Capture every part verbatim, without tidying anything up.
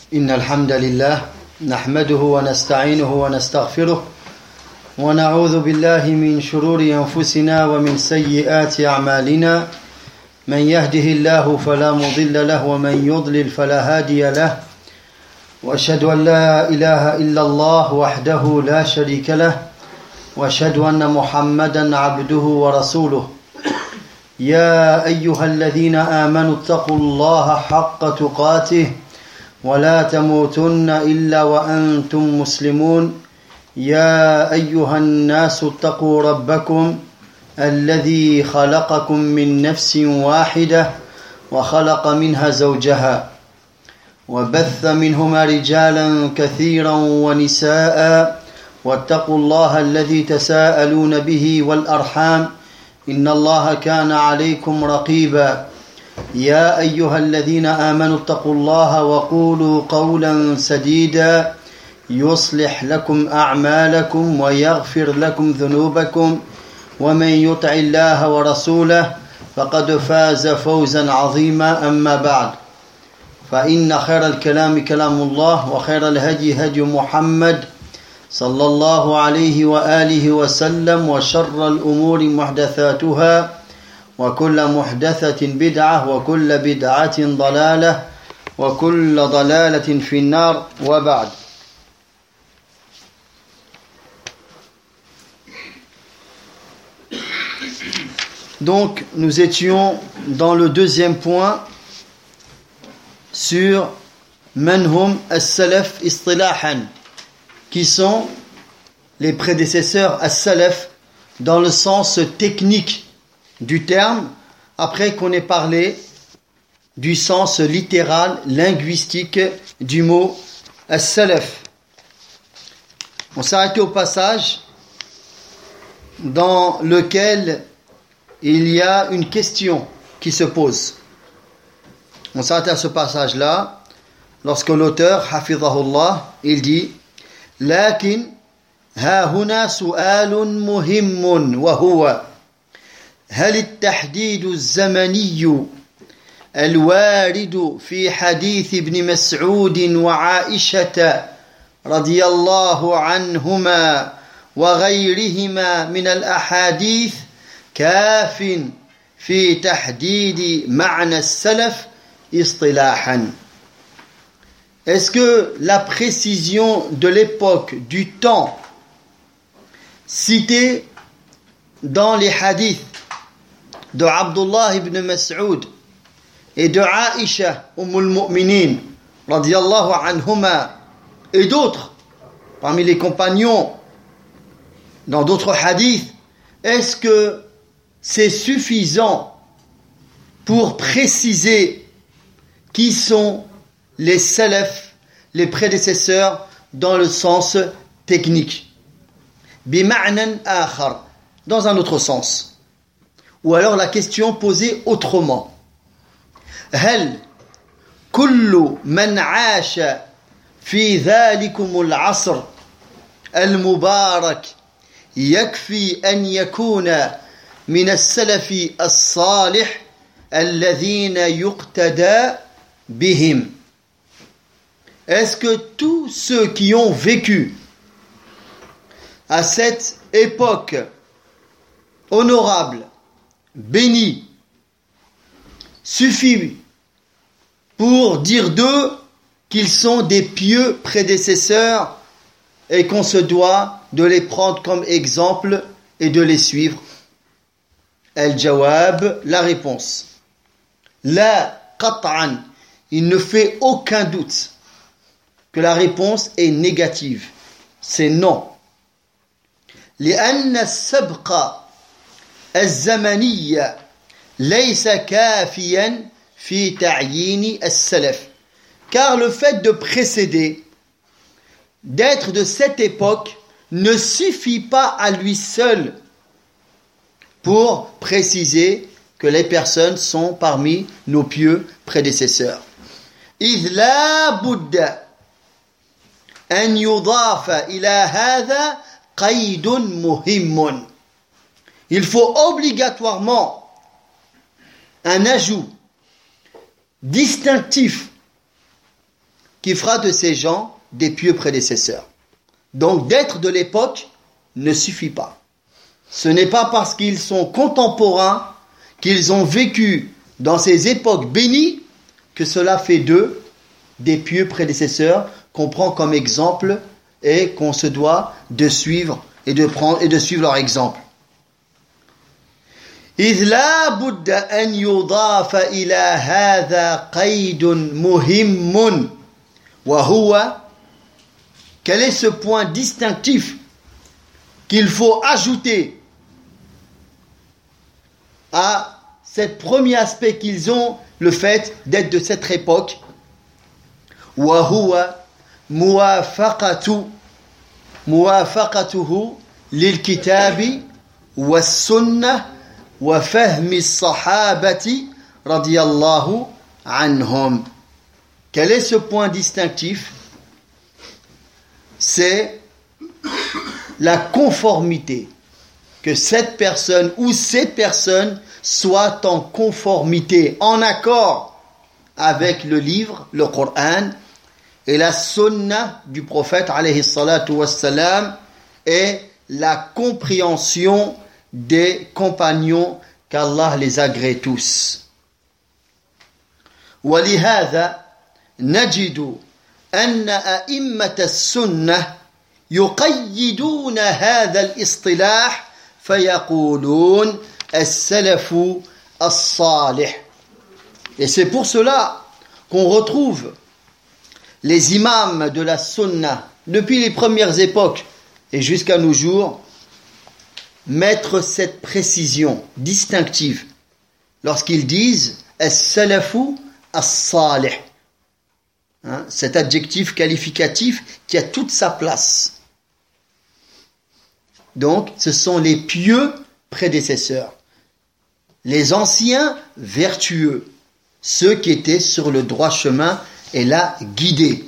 إن الحمد لله نحمده ونستعينه ونستغفره ونعوذ بالله من شرور أنفسنا ومن سيئات أعمالنا من يهده الله فلا مضل له ومن يضلل فلا هادي له وأشهد أن لا إله إلا الله وحده لا شريك له وأشهد أن محمدا عبده ورسوله يا أيها الذين آمنوا اتقوا الله حق تقاته ولا تموتن إلا وأنتم مسلمون يا أيها الناس اتقوا ربكم الذي خلقكم من نفس واحدة وخلق منها زوجها وبث منهما رجالا كثيرا ونساء واتقوا الله الذي تساءلون به والأرحام إن الله كان عليكم رقيبا يا أيها الذين آمنوا اتقوا الله وقولوا قولا سديدا يصلح لكم أعمالكم ويغفر لكم ذنوبكم ومن يطع الله ورسوله فقد فاز فوزا عظيما أما بعد فإن خير الكلام كلام الله وخير الهدي هدي محمد صلى الله عليه وآله وسلم وشر الأمور محدثاتها وكل محدثة بدعة وكل بدعة ضلالة وكل ضلالة في النار وبعد. Donc nous étions dans le deuxième point sur manhum as-salaf istilahan, qui sont les prédécesseurs as-salaf dans le sens technique du terme, après qu'on ait parlé du sens littéral, linguistique du mot as-salaf. On s'est arrêté au passage dans lequel il y a une question qui se pose. On s'arrête à ce passage-là lorsque l'auteur, hafidhahullah, il dit لكن ها هنا سؤال مهم وهو هل التحديد الزمني الوارد في حديث ابن مسعود وعائشة رضي الله عنهما وغيرهما من الأحاديث كاف في تحديد معنى السلف اصطلاحا. Est-ce que la précision de l'époque, du temps, citée dans les hadiths de Abdullah ibn Mas'ud et de Aïcha Ummul Mu'minin radiyallahu anhuma et d'autres parmi les compagnons dans d'autres hadiths, est-ce que c'est suffisant pour préciser qui sont les salaf, les prédécesseurs dans le sens technique? Bima'nan akhar, dans un autre sens. Ou alors la question posée autrement. هل كل من عاش في ذلكم العصر المبارك يكفي أن يكون من السلف الصالح الذين يقتدى بهم? Est-ce que tous ceux qui ont vécu à cette époque honorable, bénie, suffit pour dire d'eux qu'ils sont des pieux prédécesseurs et qu'on se doit de les prendre comme exemple et de les suivre? Al-Jawab, la réponse. La qat'an, il ne fait aucun doute que la réponse est négative. C'est non. لأن السبق الزمني ليس كافيا في تعيين السلف. Car le fait de précéder, d'être de cette époque, ne suffit pas à lui seul pour préciser que les personnes sont parmi nos pieux prédécesseurs. إذ لا بد أن يضاف إلى هذا قيد مهم. Il faut obligatoirement un ajout distinctif qui fera de ces gens des pieux prédécesseurs. Donc d'être de l'époque ne suffit pas. Ce n'est pas parce qu'ils sont contemporains, qu'ils ont vécu dans ces époques bénies, que cela fait d'eux des pieux prédécesseurs qu'on prend comme exemple et qu'on se doit de suivre et de prendre et de suivre leur exemple. إذ لا بد أن يضاف إلى هذا قيد مهم وهو quel est ce point distinctif qu'il faut ajouter à ce premier aspect qu'ils ont, le fait d'être de cette époque, وهو موافقة موافقته للكتاب والسنة وفهم الصحابة رضي الله عنهم. Quel est ce point distinctif? C'est la conformité, que cette personne ou ces personnes soient en conformité, en accord avec le livre, le Coran, et la sunna du prophète alayhi salatu wassalam, et la compréhension des compagnons, qu'Allah les agrée tous. ولهذا نجد أن أئمة السنة يقيدون هذا الاصطلاح فيقولون السلف الصالح. Et c'est pour cela qu'on retrouve les imams de la sunna depuis les premières époques et jusqu'à nos jours mettre cette précision distinctive lorsqu'ils disent as-salafu as-salih. Hein, cet adjectif qualificatif qui a toute sa place. Donc, ce sont les pieux prédécesseurs, les anciens vertueux, ceux qui étaient sur le droit chemin et la guidés.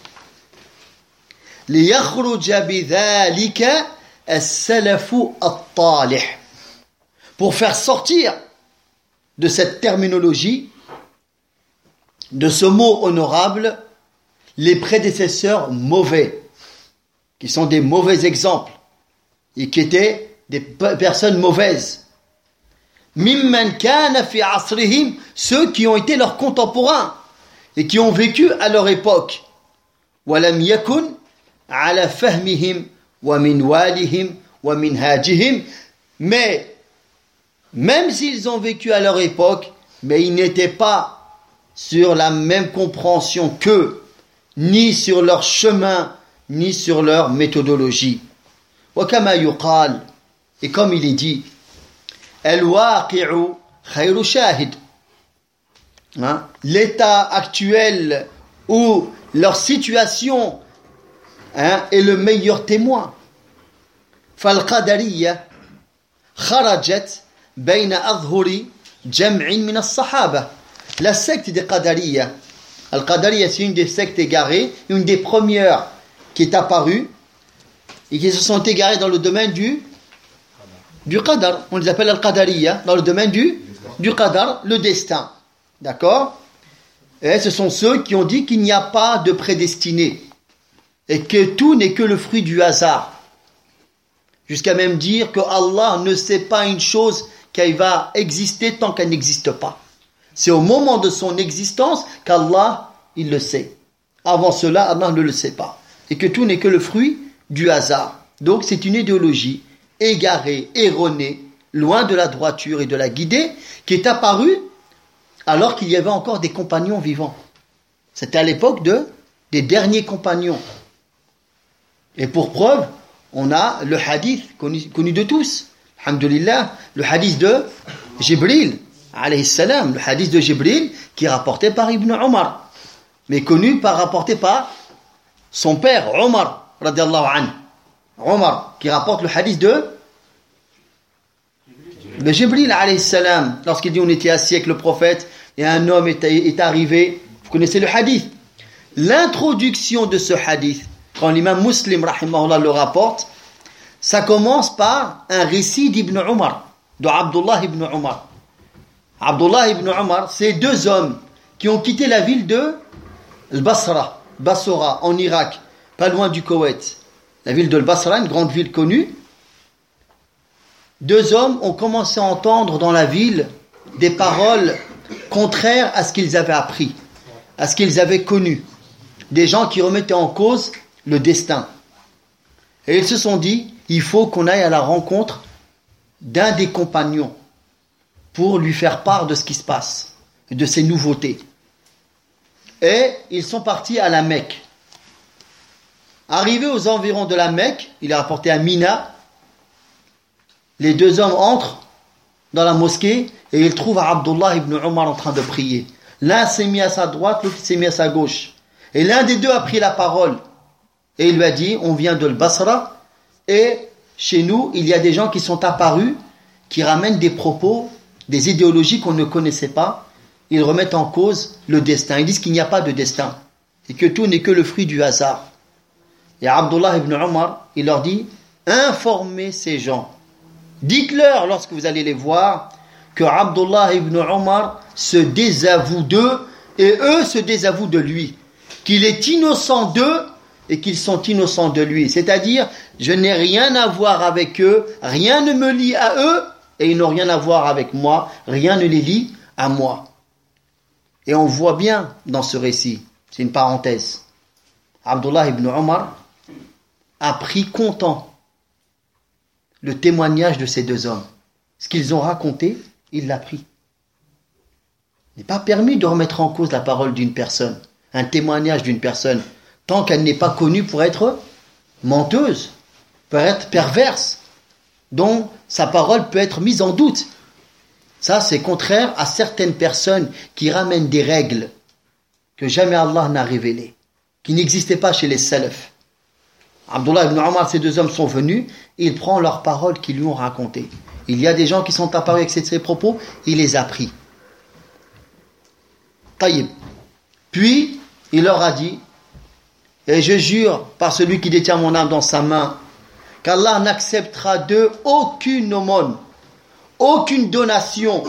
ليخرج بذلك السلف الطالح. Pour faire sortir de cette terminologie, de ce mot honorable, les prédécesseurs mauvais, qui sont des mauvais exemples, et qui étaient des personnes mauvaises. Mimman kana fi asrihim, ceux qui ont été leurs contemporains, et qui ont vécu à leur époque. Walam yakun ala fahmihim wa minwalihim wa minhajihim, mais même s'ils ont vécu à leur époque, mais ils n'étaient pas sur la même compréhension qu'eux, ni sur leur chemin, ni sur leur méthodologie. وكما يقال, et comme il est dit, الواقع خير شاهد. Hein? L'état actuel ou leur situation, hein, est le meilleur témoin. فالقدرية خرجت بين أظهر جمع من الصحابة. La secte des Qadariya. Al-Qadariya, c'est une des sectes égarées, une des premières qui est apparue et qui se sont égarées dans le domaine du, du Qadar. On les appelle Al-Qadariya, dans le domaine du, du Qadar, le destin. D'accord? Et ce sont ceux qui ont dit qu'il n'y a pas de prédestiné et que tout n'est que le fruit du hasard. Jusqu'à même dire que Allah ne sait pas une chose qu'elle va exister tant qu'elle n'existe pas. C'est au moment de son existence qu'Allah, il le sait. Avant cela, Allah ne le sait pas. Et que tout n'est que le fruit du hasard. Donc c'est une idéologie égarée, erronée, loin de la droiture et de la guidée, qui est apparue alors qu'il y avait encore des compagnons vivants. C'était à l'époque de, des derniers compagnons. Et pour preuve, on a le hadith connu, connu de tous. Alhamdulillah, le hadith de Jibril. Alayhi salam, le hadith de Jibril qui est rapporté par Ibn Omar, mais connu par rapporté par son père Omar radiallahu anhu. Omar qui rapporte le hadith de de Jibril alayhi salam, lorsqu'il dit on était assis avec le prophète et un homme est, est arrivé. Vous connaissez le hadith. L'introduction de ce hadith, quand l'imam Muslim rahimahullah le rapporte, ça commence par un récit d'Ibn Omar, de Abdullah ibn Omar. Abdullah ibn Omar, c'est deux hommes qui ont quitté la ville de Al-Basra, Bassora, en Irak, pas loin du Koweït, la ville de Basra, une grande ville connue, deux hommes ont commencé à entendre dans la ville des paroles contraires à ce qu'ils avaient appris, à ce qu'ils avaient connu. Des gens qui remettaient en cause le destin. Et ils se sont dit, il faut qu'on aille à la rencontre d'un des compagnons pour lui faire part de ce qui se passe, de ces nouveautés. Et ils sont partis à la Mecque. Arrivés aux environs de la Mecque, il est rapporté à Mina, les deux hommes entrent dans la mosquée et ils trouvent Abdullah ibn Omar en train de prier. L'un s'est mis à sa droite, l'autre s'est mis à sa gauche. Et l'un des deux a pris la parole et il lui a dit, on vient de Basra et chez nous, il y a des gens qui sont apparus, qui ramènent des propos, des idéologies qu'on ne connaissait pas. Ils remettent en cause le destin. Ils disent qu'il n'y a pas de destin et que tout n'est que le fruit du hasard. Et Abdullah ibn Omar, il leur dit, informez ces gens. Dites-leur, lorsque vous allez les voir, que Abdullah ibn Omar se désavoue d'eux et eux se désavouent de lui. Qu'il est innocent d'eux et qu'ils sont innocents de lui. C'est-à-dire, je n'ai rien à voir avec eux, rien ne me lie à eux et ils n'ont rien à voir avec moi, rien ne les lie à moi. Et on voit bien dans ce récit, c'est une parenthèse, Abdullah ibn Omar a pris content le témoignage de ces deux hommes. Ce qu'ils ont raconté, il l'a pris. Il n'est pas permis de remettre en cause la parole d'une personne, un témoignage d'une personne, tant qu'elle n'est pas connue pour être menteuse, pour être perverse, dont sa parole peut être mise en doute. Ça, c'est contraire à certaines personnes qui ramènent des règles que jamais Allah n'a révélées, qui n'existaient pas chez les salafs. Abdullah ibn Omar, ces deux hommes sont venus, et il prend leurs paroles qu'ils lui ont racontées. Il y a des gens qui sont apparus avec ces propos, il les a pris. Taïb. Puis, il leur a dit, et je jure par celui qui détient mon âme dans sa main, qu'Allah n'acceptera d'eux aucune aumône, aucune donation,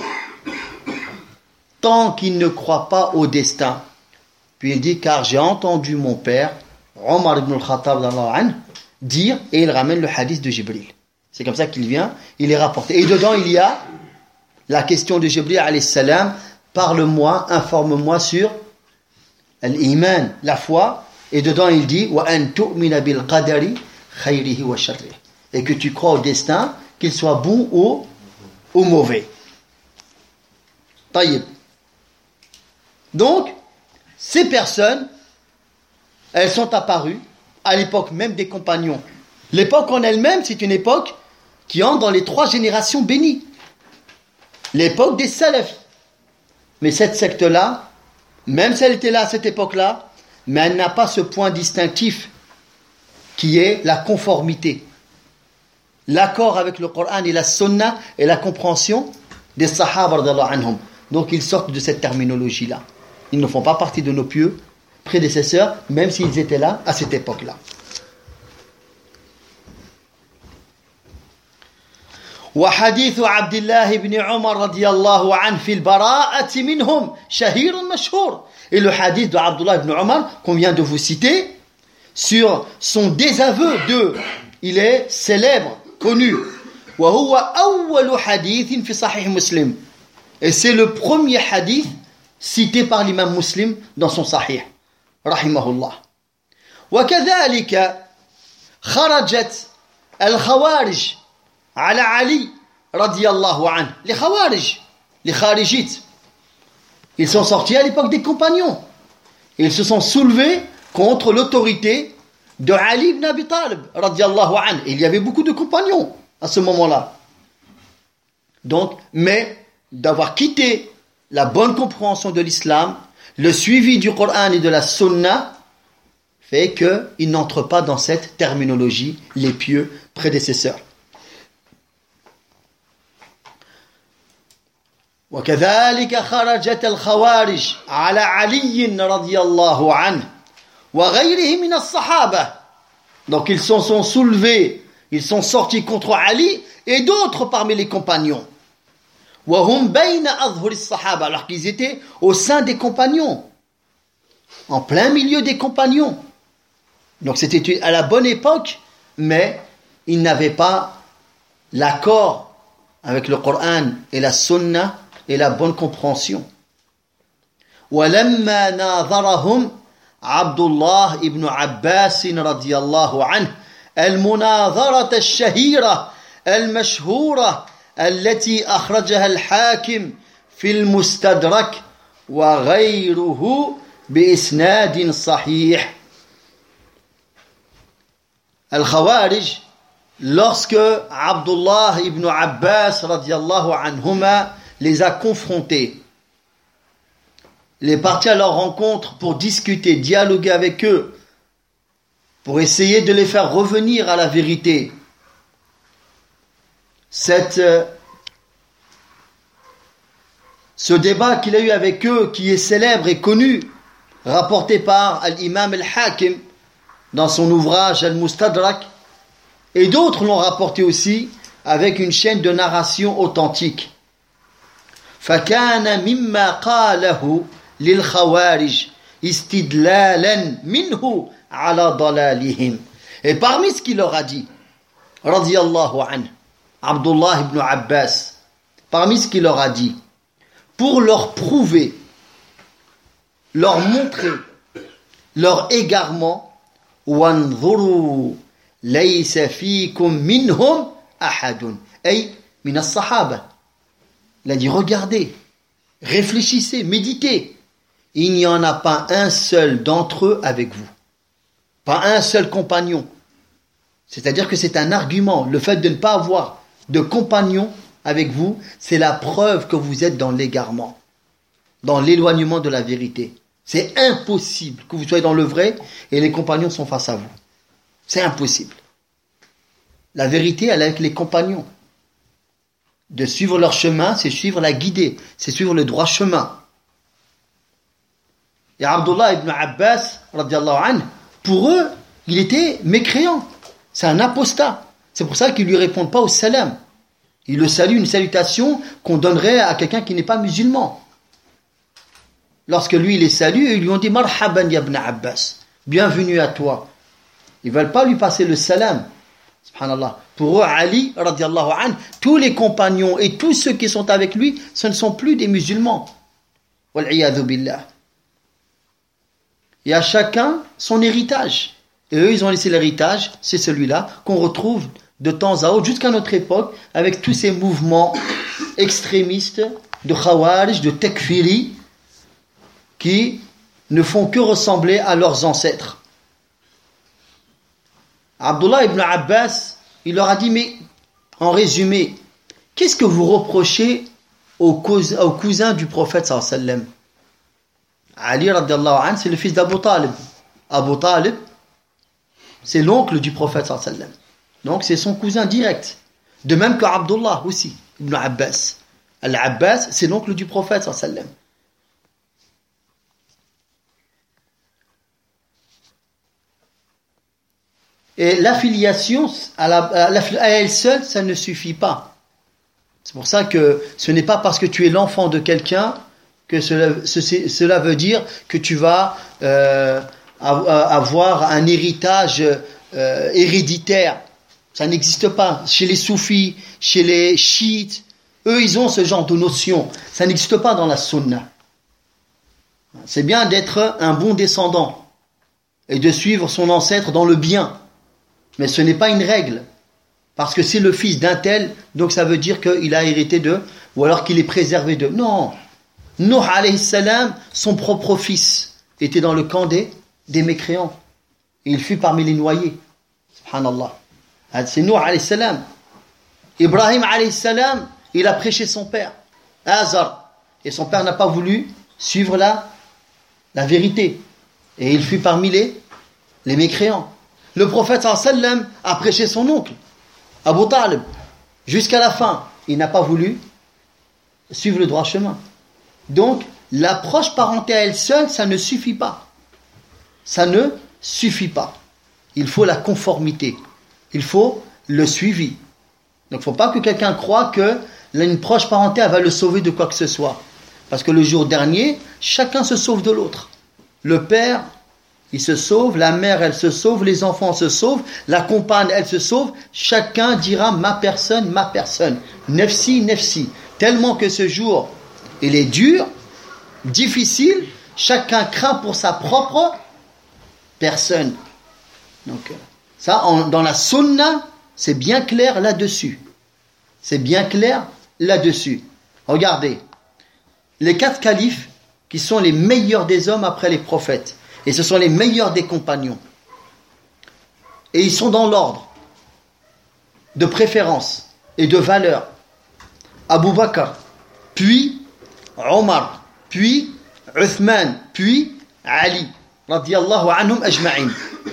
tant qu'ils ne croient pas au destin. Puis il dit, car j'ai entendu mon père, Omar ibn al-Khattab, dire, et il ramène le hadith de Jibril. C'est comme ça qu'il vient, il est rapporté. Et dedans, il y a la question de Jibril, alayhi salam, parle-moi, informe-moi sur l'iman, la foi. Et dedans, il dit, wa an tu'mina bil qadari khayrihi wa sharrihi. Et que tu crois au destin, qu'il soit bon ou, ou mauvais. Taïb. Donc, ces personnes, elles sont apparues à l'époque même des compagnons. L'époque en elle-même, c'est une époque qui entre dans les trois générations bénies. L'époque des salafs. Mais cette secte-là, même si elle était là à cette époque-là, mais elle n'a pas ce point distinctif qui est la conformité. L'accord avec le Coran et la Sunna et la compréhension des Sahaba radhiyallahu anhum. Donc ils sortent de cette terminologie-là. Ils ne font pas partie de nos pieux prédécesseurs, même s'ils étaient là à cette époque-là. وحديث عبد الله بن عمر رضي الله عنه في البراءة منهم شهير مشهور. Et le hadith de Abdullah ibn Omar qu'on vient de vous citer sur son désaveu d'eux, il est célèbre, connu. وهو أول حديث في صحيح مسلم. Et c'est le premier hadith cité par l'imam Muslim dans son Sahih, rahimahullah. وكذلك خرجت الخوارج على علي رضي الله عنه. Les Khawarij, les Kharijites, ils sont sortis à l'époque des compagnons. Ils se sont soulevés contre l'autorité de Ali ibn Abi Talib radiyallahu anhu. Il y avait beaucoup de compagnons à ce moment-là. Donc, mais d'avoir quitté la bonne compréhension de l'islam, le suivi du Coran et de la Sunna, fait qu'ils n'entrent pas dans cette terminologie, les pieux prédécesseurs. وكذلك خرجت الخوارج على علي رضي الله عنه وغيره من الصحابة. Donc ils sont, sont soulevés, ils sont sortis contre Ali et d'autres parmi les compagnons. وهم بين أظهر الصحابة, alors qu'ils étaient au sein des compagnons. en plein milieu des compagnons. Donc c'était à la bonne époque, mais il n'avait pas l'accord avec le Coran et la Sunna et la bonne compréhension. وَلَمَّا نَاظَرَهُمْ عبد الله ابن عباس رضي الله عنه المناظرة الشهيرة المشهورة التي أخرجها الحاكم في المستدرك وغيره بإسناد صحيح. Al-Khawarij, lorsque Abdullah ibn Abbas radiyallahu anhuma les a confrontés, il est parti à leur rencontre pour discuter, dialoguer avec eux, pour essayer de les faire revenir à la vérité. Cette, euh, ce débat qu'il a eu avec eux, qui est célèbre et connu, rapporté par l'imam al-Hakim dans son ouvrage Al-Mustadrak, et d'autres l'ont rapporté aussi avec une chaîne de narration authentique. فَكَانَ مِمَّا قَالَهُ لِلْخَوَارِجِ إِسْتِدْلَالًا مِنْهُ عَلَى ضَلَالِهِمْ. Et parmi ce qu'il leur a dit, radiyallahu anhu, Abdullah ibn Abbas, parmi ce qu'il leur a dit, pour leur prouver, leur montrer leur égarement, وَانْظُرُوا لَيْسَ فِيكُمْ مِنْهُمْ أَحَدٌ أي من الصحابة. Il a dit, regardez, réfléchissez, méditez. Il n'y en a pas un seul d'entre eux avec vous. Pas un seul compagnon. C'est-à-dire que c'est un argument. Le fait de ne pas avoir de compagnon avec vous, c'est la preuve que vous êtes dans l'égarement, dans l'éloignement de la vérité. C'est impossible que vous soyez dans le vrai et les compagnons sont face à vous. C'est impossible. La vérité, elle est avec les compagnons. De suivre leur chemin, c'est suivre la guidée, c'est suivre le droit chemin. Et Abdullah ibn Abbas, radiallahu anhu, pour eux, il était mécréant. C'est un apostat. C'est pour ça qu'ils ne lui répondent pas au salam. Ils le saluent, une salutation qu'on donnerait à quelqu'un qui n'est pas musulman. Lorsque lui, il les salue, ils lui ont dit « Marhaban ya ibn Abbas » « Bienvenue à toi ». Ils ne veulent pas lui passer le salam. Subhanallah. Pour eux, Ali, radiallahu anhu, tous les compagnons et tous ceux qui sont avec lui, ce ne sont plus des musulmans. Wal'iyadhu billah. Et à chacun son héritage. Et eux, ils ont laissé l'héritage, c'est celui-là qu'on retrouve de temps à autre, jusqu'à notre époque, avec tous ces mouvements extrémistes de Khawarij, de Takfiri, qui ne font que ressembler à leurs ancêtres. Abdullah ibn Abbas, il leur a dit, mais en résumé, qu'est-ce que vous reprochez au cousin du prophète sallallahu alayhi wa sallam? Ali radiallahu anhu, c'est le fils d'Abu Talib. Abu Talib, c'est l'oncle du prophète sallallahu alayhi wa sallam. Donc c'est son cousin direct. De même que Abdullah aussi, ibn Abbas. Al-Abbas, c'est l'oncle du prophète sallallahu alayhi wa sallam. Et l'affiliation à, la, à, la, à elle seule, ça ne suffit pas. C'est pour ça que ce n'est pas parce que tu es l'enfant de quelqu'un que cela, ce, cela veut dire que tu vas euh, avoir un héritage euh, héréditaire. Ça n'existe pas. Chez les soufis, chez les chiites, eux, ils ont ce genre de notion. Ça n'existe pas dans la sunna. C'est bien d'être un bon descendant et de suivre son ancêtre dans le bien. Mais ce n'est pas une règle. Parce que c'est le fils d'un tel, donc ça veut dire qu'il a hérité d'eux, ou alors qu'il est préservé d'eux. Non. Nuh alayhi salam, son propre fils, était dans le camp des, des mécréants. Et il fut parmi les noyés. Subhanallah. C'est Nuh alayhi salam. Ibrahim alayhi salam, il a prêché son père, Azar. Et son père n'a pas voulu suivre la, la vérité. Et il fut parmi les, les mécréants. Le prophète sallallahu alayhi wa sallam a prêché son oncle, Abu Talib, jusqu'à la fin. Il n'a pas voulu suivre le droit chemin. Donc, l'approche parentale à elle seule, ça ne suffit pas. Ça ne suffit pas. Il faut la conformité. Il faut le suivi. Donc, il ne faut pas que quelqu'un croie que une proche parentale va le sauver de quoi que ce soit. Parce que le jour dernier, chacun se sauve de l'autre. le père, il se sauve, la mère, elle se sauve, les enfants se sauvent, la compagne, elle se sauve, chacun dira ma personne, ma personne, nefsi, nefsi. Tellement que ce jour, il est dur, difficile, chacun craint pour sa propre personne. Donc, ça, en, dans la sunna, c'est bien clair là-dessus. C'est bien clair là-dessus. Regardez, les quatre califes qui sont les meilleurs des hommes après les prophètes, et ce sont les meilleurs des compagnons. Et ils sont dans l'ordre de préférence et de valeur. Abu Bakr, puis Omar, puis Uthman, puis Ali, radiyallahu anhum ajma'in.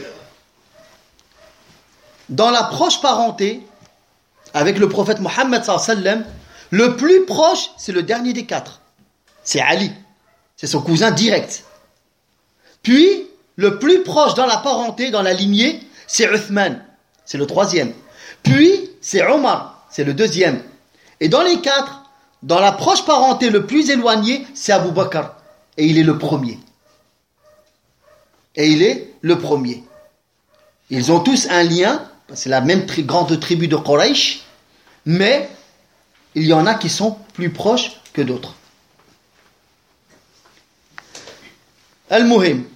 Dans la proche parenté, avec le prophète Mohammed sallallahu alayhi wa sallam, le plus proche, c'est le dernier des quatre. C'est Ali. C'est son cousin direct. Puis, le plus proche dans la parenté, dans la lignée, c'est Uthman. C'est le troisième. Puis, c'est Omar. C'est le deuxième. Et dans les quatre, dans la proche parenté le plus éloigné, c'est Abu Bakr. Et il est le premier. Et il est le premier. Ils ont tous un lien. C'est la même tri- grande tribu de Quraysh. Mais, il y en a qui sont plus proches que d'autres. Al-Muhim.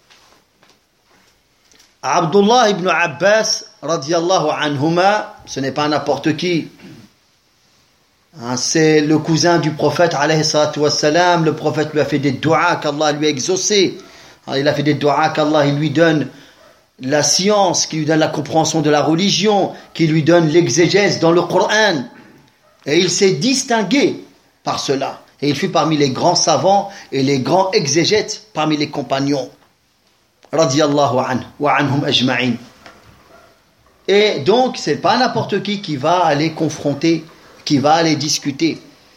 Abdullah ibn Abbas, radiyallahu anhuma, ce n'est pas n'importe qui. Hein, c'est le cousin du prophète, alayhi salatu wassalam. Le prophète lui a fait des doigts qu'Allah lui a exaucé. Hein, il a fait des doigts qu'Allah il lui donne la science, qui lui donne la compréhension de la religion, qui lui donne l'exégèse dans le Coran. Et il s'est distingué par cela. Et il fut parmi les grands savants et les grands exégètes parmi les compagnons. Radiyallahu anhu wa anhum ajma'in. Et donc, c'est pas n'importe qui qui va aller confronter, qui va aller discuter.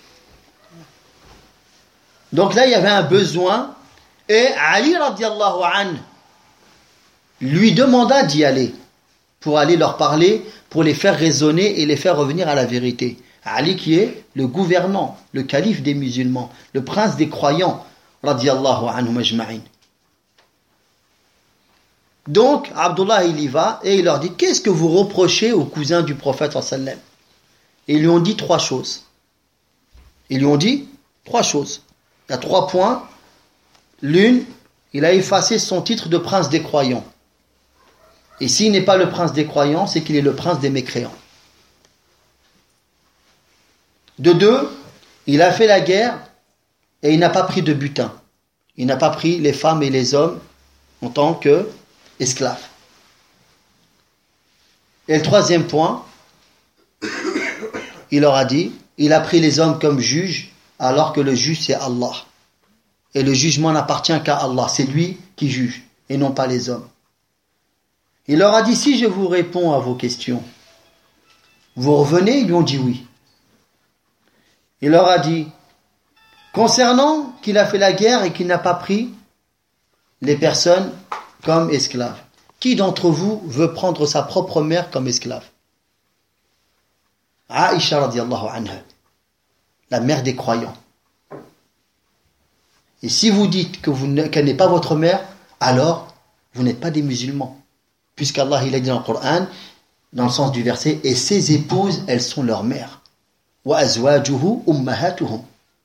Donc là, il y avait un besoin. Et Ali radiyallahu anhu lui demanda d'y aller pour aller leur parler, pour les faire raisonner et les faire revenir à la vérité. Ali qui est le gouvernant, le calife des musulmans, le prince des croyants, radiyallahu anhu majma'in. Donc, Abdullah il y va et il leur dit, qu'est-ce que vous reprochez au cousin du prophète sallallahu alayhi wa sallam? Et ils lui ont dit trois choses. Ils lui ont dit trois choses. Il y a trois points. L'une, il a effacé son titre de prince des croyants. Et s'il n'est pas le prince des croyants, c'est qu'il est le prince des mécréants. De deux, il a fait la guerre et il n'a pas pris de butin. Il n'a pas pris les femmes et les hommes en tant qu'esclaves. Et le troisième point, il leur a dit, il a pris les hommes comme juges alors que le juge c'est Allah. Et le jugement n'appartient qu'à Allah, c'est lui qui juge et non pas les hommes. Il leur a dit, si je vous réponds à vos questions, vous revenez? Ils lui ont dit oui. Il leur a dit, concernant qu'il a fait la guerre et qu'il n'a pas pris les personnes comme esclaves, qui d'entre vous veut prendre sa propre mère comme esclave? Aïcha radiyallahu anha, la mère des croyants. Et si vous dites que vous ne, qu'elle n'est pas votre mère, alors vous n'êtes pas des musulmans. Puisqu'Allah il a dit dans le Coran, dans le sens du verset, et ses épouses, elles sont leurs mères. Wa azwajuhu ummahatuhum.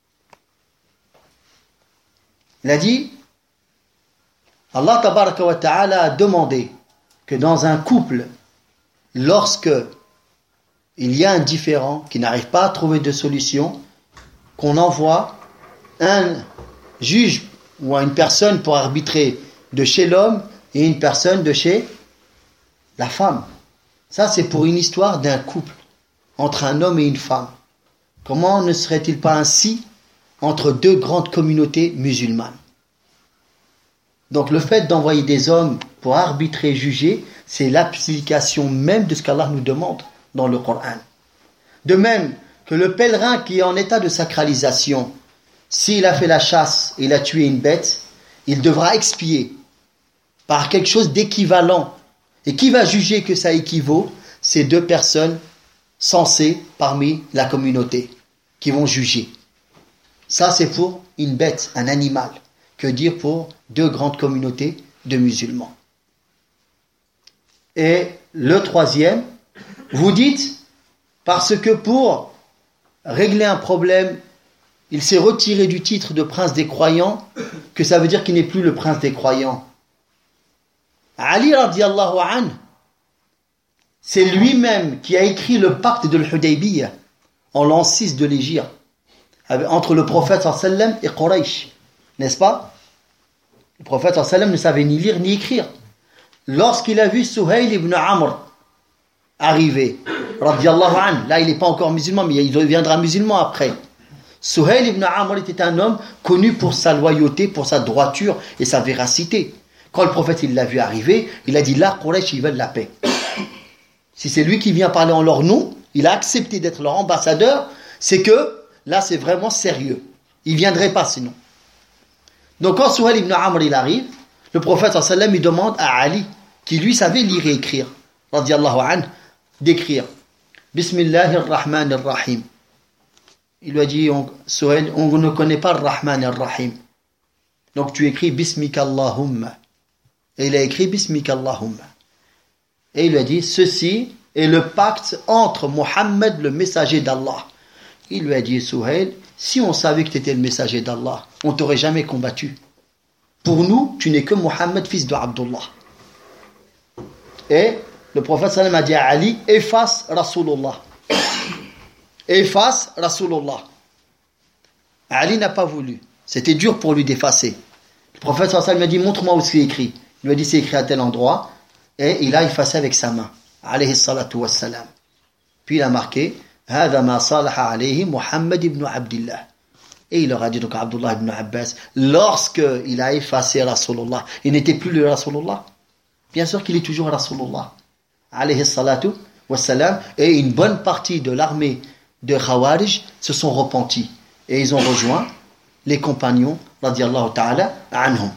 Il a dit, Allah tabaraka wa ta'ala a demandé que dans un couple, lorsque il y a un différend qui n'arrive pas à trouver de solution, qu'on envoie un juge ou une personne pour arbitrer de chez l'homme et une personne de chez la femme. Ça, c'est pour une histoire d'un couple entre un homme et une femme. Comment ne serait-il pas ainsi entre deux grandes communautés musulmanes? Donc le fait d'envoyer des hommes pour arbitrer et juger, c'est l'application même de ce qu'Allah nous demande dans le Coran. De même que le pèlerin qui est en état de sacralisation, s'il a fait la chasse et il a tué une bête, il devra expier par quelque chose d'équivalent. Et qui va juger que ça équivaut? Ces deux personnes censées parmi la communauté qui vont juger. Ça, c'est pour une bête, un animal. Que dire pour deux grandes communautés de musulmans. Et le troisième, vous dites, parce que pour régler un problème, il s'est retiré du titre de prince des croyants, que ça veut dire qu'il n'est plus le prince des croyants. Ali radiallahu anhu, c'est lui-même qui a écrit le pacte de l'Hudaybiyah en l'an six de l'Hégire, entre le prophète sallallahu alayhi wa sallam et Quraysh, n'est-ce pas? Le prophète sallallahu alayhi wa sallam ne savait ni lire ni écrire. Lorsqu'il a vu Suhayl ibn Amr arriver, radiallahu anhu, là il n'est pas encore musulman, mais il deviendra musulman après. Suhayl ibn Amr était un homme connu pour sa loyauté, pour sa droiture et sa véracité. Quand le prophète il l'a vu arriver, il a dit là, Quraysh, ils veulent la paix. Si c'est lui qui vient parler en leur nom, il a accepté d'être leur ambassadeur, c'est que là c'est vraiment sérieux. Il ne viendrait pas sinon. Donc quand Suhayl ibn Amr il arrive, le prophète sallallahu alayhi wa sallam il demande à Ali, qui lui savait lire et écrire, radiallahu anhu, d'écrire Bismillahirrahmanirrahim. Il lui a dit, on, Suhayl, on ne connaît pas le Rahman ar-Rahim. Donc tu écris Bismikallahumma. Et il a écrit Bismikallahumma. Et il lui a dit, ceci est le pacte entre Mohammed, le messager d'Allah. Il lui a dit, Suhayl, si on savait que tu étais le messager d'Allah, on t'aurait jamais combattu. Pour nous, tu n'es que Mohammed, fils de Abdullah. Et le prophète sallam a dit à Ali, efface Rasulullah. Efface Rasulullah. Ali n'a pas voulu. C'était dur pour lui d'effacer. Le prophète sallallahu alayhi wa sallam a dit, montre-moi où c'est écrit. Il lui a dit, c'est écrit à tel endroit. Et il a effacé avec sa main. Alayhi salatu wassalam. Puis il a marqué, هذا ما صالح عليه محمد ibn Abdillah. Et il leur a dit donc à Abdullah ibn Abbas, lorsqu'il a effacé Rasulullah, il n'était plus le Rasulullah. Bien sûr qu'il est toujours Rasulullah. Alayhi salatu wassalam. Et une bonne partie de l'armée de Khawarij se sont repentis. Et ils ont rejoint les compagnons, radiallahu ta'ala, anhum.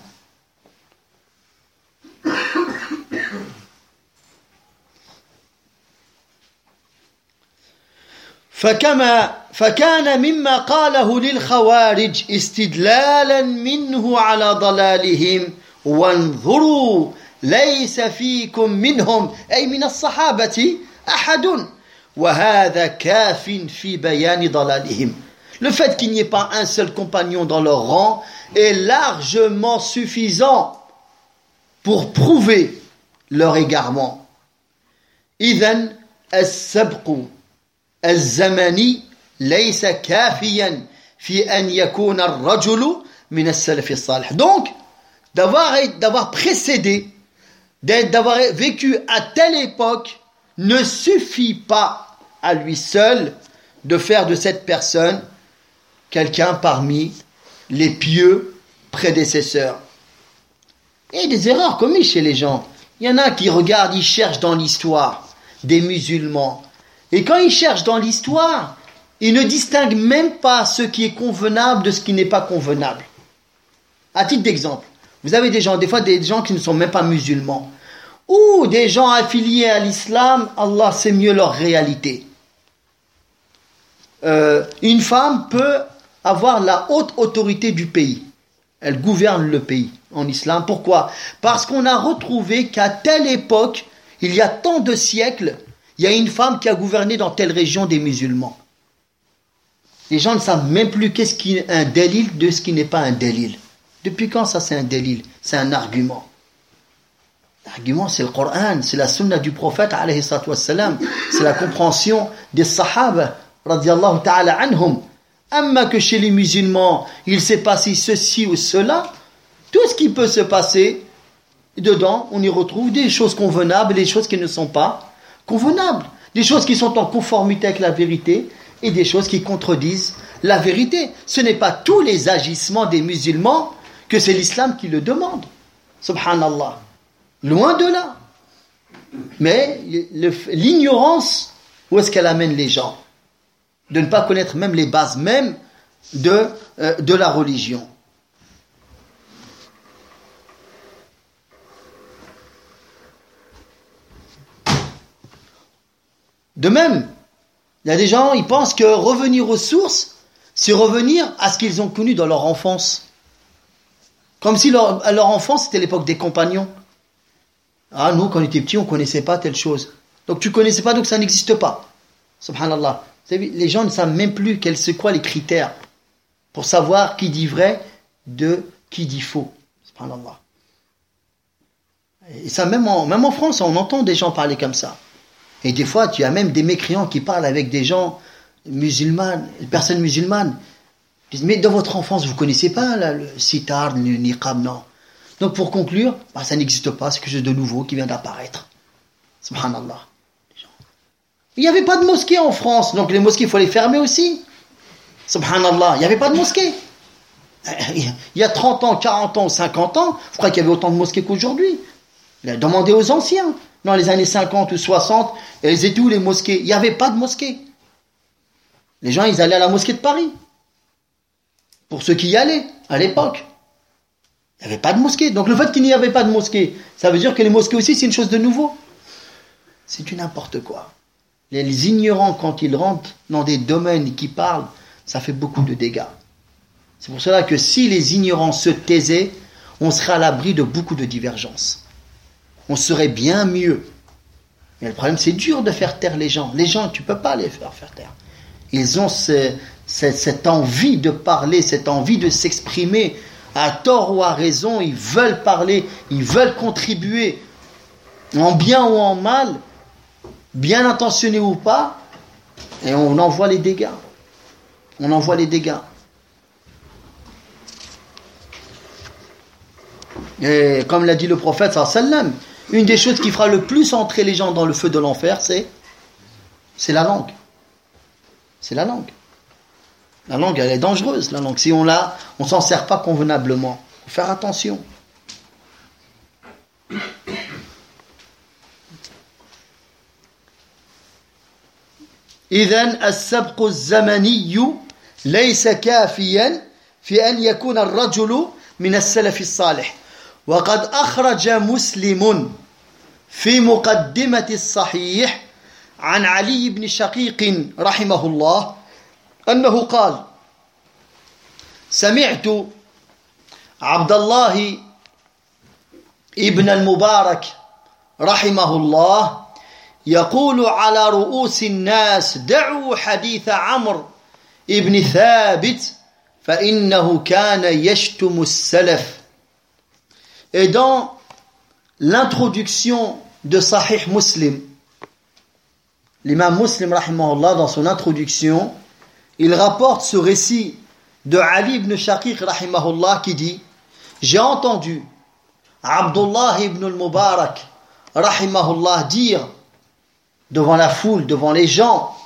فكما فكان مما قاله للخوارج استدلالا منه على ضلالهم وانظروا ليس فيكم منهم أي من الصحابة أحد وهذا كاف في بيان ضلالهم. Le fait qu'il n'y ait pas un seul compagnon dans leur rang est largement suffisant pour prouver leur égarement. إذن السبق الزمني ليس كافيا في أن يكون الرجل من السلف الصالح. Donc, d'avoir, d'avoir précédé, d'avoir vécu à telle époque, ne suffit pas à lui seul de faire de cette personne quelqu'un parmi les pieux prédécesseurs. Il y a des erreurs commises chez les gens. Il y en a qui regardent, ils cherchent dans l'histoire des musulmans. Et quand ils cherchent dans l'histoire, ils ne distinguent même pas ce qui est convenable de ce qui n'est pas convenable. À titre d'exemple, vous avez des gens, des fois des gens qui ne sont même pas musulmans, ou des gens affiliés à l'islam, Allah sait mieux leur réalité. Euh, une femme peut avoir la haute autorité du pays. Elle gouverne le pays en islam. Pourquoi? Parce qu'on a retrouvé qu'à telle époque, il y a tant de siècles, il y a une femme qui a gouverné dans telle région des musulmans. Les gens ne savent même plus qu'est-ce qui est un délil de ce qui n'est pas un délil. Depuis quand ça c'est un délil? C'est un argument. L'argument c'est le Coran, c'est la sunna du prophète alayhi salatu wassalam, c'est la compréhension des sahaba radiallahu ta'ala anhum. Amma que chez les musulmans, il s'est passé ceci ou cela, tout ce qui peut se passer, dedans on y retrouve des choses convenables et des choses qui ne sont pas convenables, des choses qui sont en conformité avec la vérité et des choses qui contredisent la vérité. Ce n'est pas tous les agissements des musulmans que c'est l'islam qui le demande. Subhanallah. Loin de là. Mais le, l'ignorance, où est-ce qu'elle amène les gens? De ne pas connaître même les bases même de, euh, de la religion. De même, il y a des gens, ils pensent que revenir aux sources, c'est revenir à ce qu'ils ont connu dans leur enfance. Comme si leur, leur enfance, c'était l'époque des compagnons. Ah, nous, quand on était petits, on ne connaissait pas telle chose. Donc tu ne connaissais pas, donc ça n'existe pas. Subhanallah. Vous savez, les gens ne savent même plus quels sont quoi les critères pour savoir qui dit vrai de qui dit faux. Subhanallah. Et ça, même en, même en France, on entend des gens parler comme ça. Et des fois, tu as même des mécréants qui parlent avec des gens musulmanes, des personnes musulmanes. Ils disent, mais dans votre enfance, vous ne connaissez pas là, le sitar, le niqab, non. Donc pour conclure, bah, ça n'existe pas, c'est quelque chose de nouveau qui vient d'apparaître. Subhanallah. Il n'y avait pas de mosquée en France, donc les mosquées, il faut les fermer aussi. Subhanallah, il n'y avait pas de mosquée. Il y a trente ans, quarante ans, cinquante ans, vous croyez qu'il y avait autant de mosquées qu'aujourd'hui? Demandez aux anciens. Dans les années cinquante ou soixante, elles étaient où les mosquées? Il n'y avait pas de mosquée. Les gens, ils allaient à la mosquée de Paris. Pour ceux qui y allaient, à l'époque. Il n'y avait pas de mosquée. Donc le fait qu'il n'y avait pas de mosquée, ça veut dire que les mosquées aussi, c'est une chose de nouveau. C'est du n'importe quoi. Les ignorants, quand ils rentrent dans des domaines qui parlent, ça fait beaucoup de dégâts. C'est pour cela que si les ignorants se taisaient, on serait à l'abri de beaucoup de divergences. On serait bien mieux. Mais le problème, c'est dur de faire taire les gens. Les gens, tu ne peux pas les faire faire taire. Ils ont ce, ce, cette envie de parler, cette envie de s'exprimer, à tort ou à raison. Ils veulent parler, ils veulent contribuer, en bien ou en mal, bien intentionné ou pas, et on en voit les dégâts. On en voit les dégâts. Et comme l'a dit le prophète sallallahu alayhi wa sallam, une des choses qui fera le plus entrer les gens dans le feu de l'enfer, c'est, c'est la langue. C'est la langue. La langue, elle est dangereuse, la langue. Si on l'a, on ne s'en sert pas convenablement. Il faut faire attention. إذن السبق الزمني ليس كافيا في أن يكون الرجل من السلف الصالح وقد أخرج مسلم في مقدمة الصحيح عن علي بن شقيق رحمه الله أنه قال سمعت عبد الله ابن المبارك رحمه الله يقول على رؤوس الناس دعوا حديث عمرو ابن ثابت فإنه كان يشتم السلف. Et dans l'introduction de Sahih Muslim, l'imam Muslim rahimahullah, dans son introduction, il rapporte ce récit de Ali ibn Shaqiq rahimahullah qui dit: j'ai entendu Abdullah ibn al-Mubarak rahimahullah dire devant la foule, devant les gens,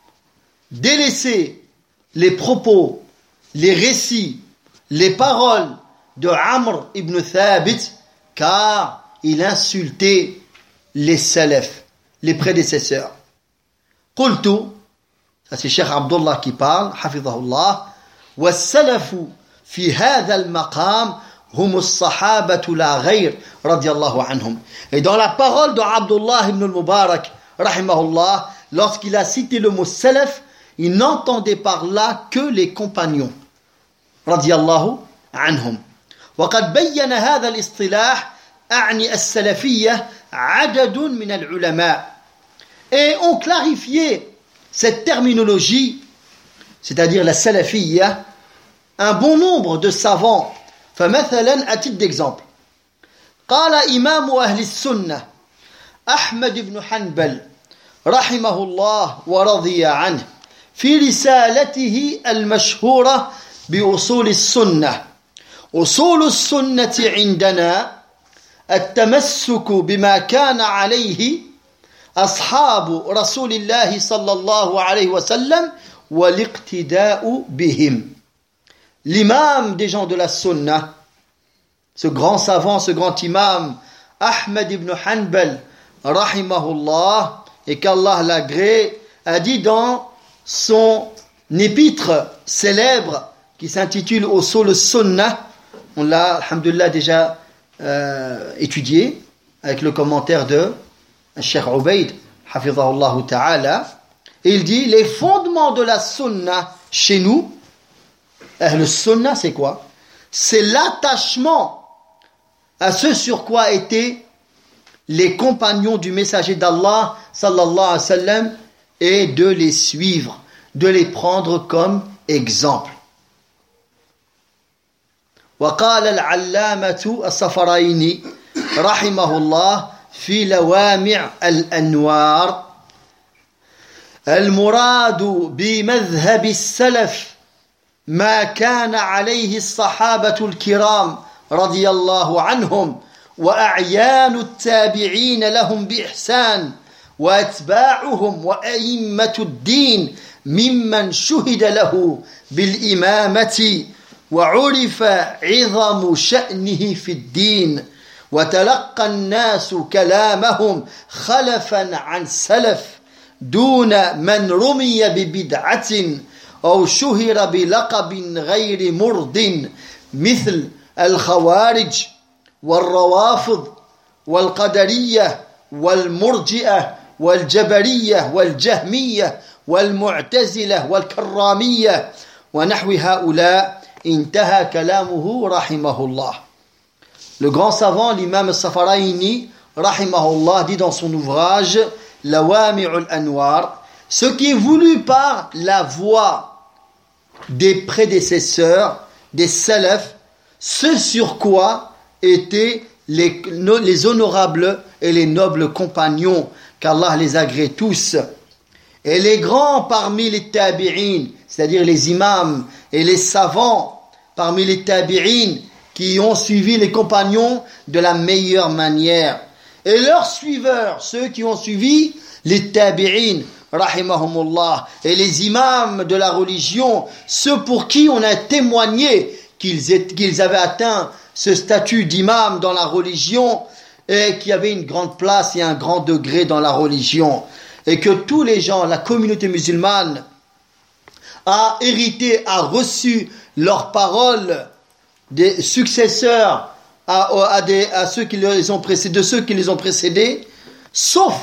délaisser les propos, les récits, les paroles de Amr ibn Thabit, car il insultait les salafs, les prédécesseurs. Qultu, ça c'est Cheikh Abdullah qui parle, hafidhahullah, wa salafu fi hadha al-maqam hum as-sahabatu la ghayr radiyallahu anhum. Et dans la parole de Abdullah ibn al-Mubarak rahimahullah, lorsqu'il a cité le mot salaf, il n'entendait par là que les compagnons radiyallahu anhum. وقد بين هذا الاصطلاح أعني السلفية عدد من العلماء. Et on clarifiait cette terminologie, c'est-à-dire la salafiyya, un bon nombre de savants. فمثلا à titre d'exemple, قال إمام أهل السنة أحمد بن حنبل رحمه الله ورضي عنه في رسالته المشهورة بأصول السنة: أصول السنة عندنا التمسك بما كان عليه أصحاب رسول الله صلى الله عليه وسلم والاقتداء بهم. L'imam des gens de la Sunna, ce grand savant, ce grand imam, Ahmed ibn Hanbal, rahimahullah, et qu'Allah l'agrée, a dit dans son épître célèbre qui s'intitule Usul Sunnah, on l'a, alhamdulillah, déjà euh, étudié avec le commentaire de Cheikh Ubaid, hafidhahullah ta'ala, et il dit les fondements de la Sunna chez nous. Le Sunna, c'est quoi? c'est l'attachement à ce sur quoi étaient les compagnons du messager d'Allah sallallahu alayhi wa sallam et de les suivre, de les prendre comme exemple. وقال العلامة الصفرايني رحمه الله في لوامع الأنوار المراد بمذهب السلف ما كان عليه الصحابة الكرام رضي الله عنهم وأعيان التابعين لهم بإحسان وأتباعهم وأئمة الدين ممن شهد له بالإمامة وعرف عظم شأنه في الدين وتلقى الناس كلامهم خلفا عن سلف دون من رمي ببدعة أو شهر بلقب غير مرض مثل الخوارج والروافض والقدرية والمرجئة والجبرية والجهمية والمعتزلة والكرامية ونحو هؤلاء انتهى كلامه رحمه الله. Le grand savant, l'imam al-Safaraini, rahimahullah, dit dans son ouvrage Lawami'ul Anwar, ce qui est voulu par la voie des prédécesseurs, des salafs, ce sur quoi étaient les, les honorables et les nobles compagnons, qu'Allah les agrée tous. Et les grands parmi les tabi'in, c'est-à-dire les imams et les savants parmi les tabi'in, qui ont suivi les compagnons de la meilleure manière. Et leurs suiveurs, ceux qui ont suivi les tabi'in, rahimahumullah, et les imams de la religion, ceux pour qui on a témoigné qu'ils, étaient, qu'ils avaient atteint ce statut d'imam dans la religion et qui avaient une grande place et un grand degré dans la religion. Et que tous les gens, la communauté musulmane, a hérité, a reçu leurs paroles des successeurs à, à, des, à ceux qui les ont précédés, de ceux qui les ont précédés, sauf,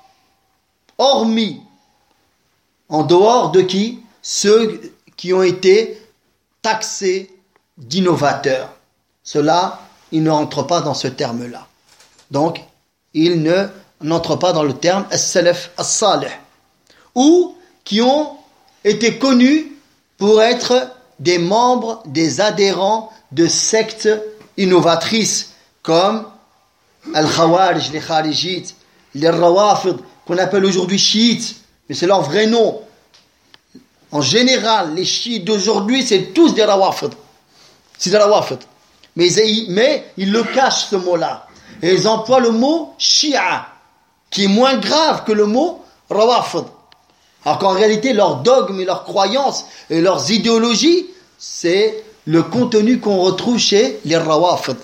hormis, en dehors de qui? Ceux qui ont été taxés d'innovateurs. Ceux-là, ils ne rentrent pas dans ce terme-là. Donc, ils ne n'entrent pas dans le terme as-salaf as-salih, ou qui ont été connus pour être des membres, des adhérents de sectes innovatrices comme Al-Khawarij, les Kharijites, les Rawafid, qu'on appelle aujourd'hui chiites, mais c'est leur vrai nom. En général, les chiites d'aujourd'hui, c'est tous des Rawafid. C'est des Rawafid. Mais ils, mais ils le cachent, ce mot-là. Et ils emploient le mot Shia, qui est moins grave que le mot Rawafid. Alors qu'en réalité, leurs dogmes et leurs croyances et leurs idéologies, c'est le contenu qu'on retrouve chez les Rawafid.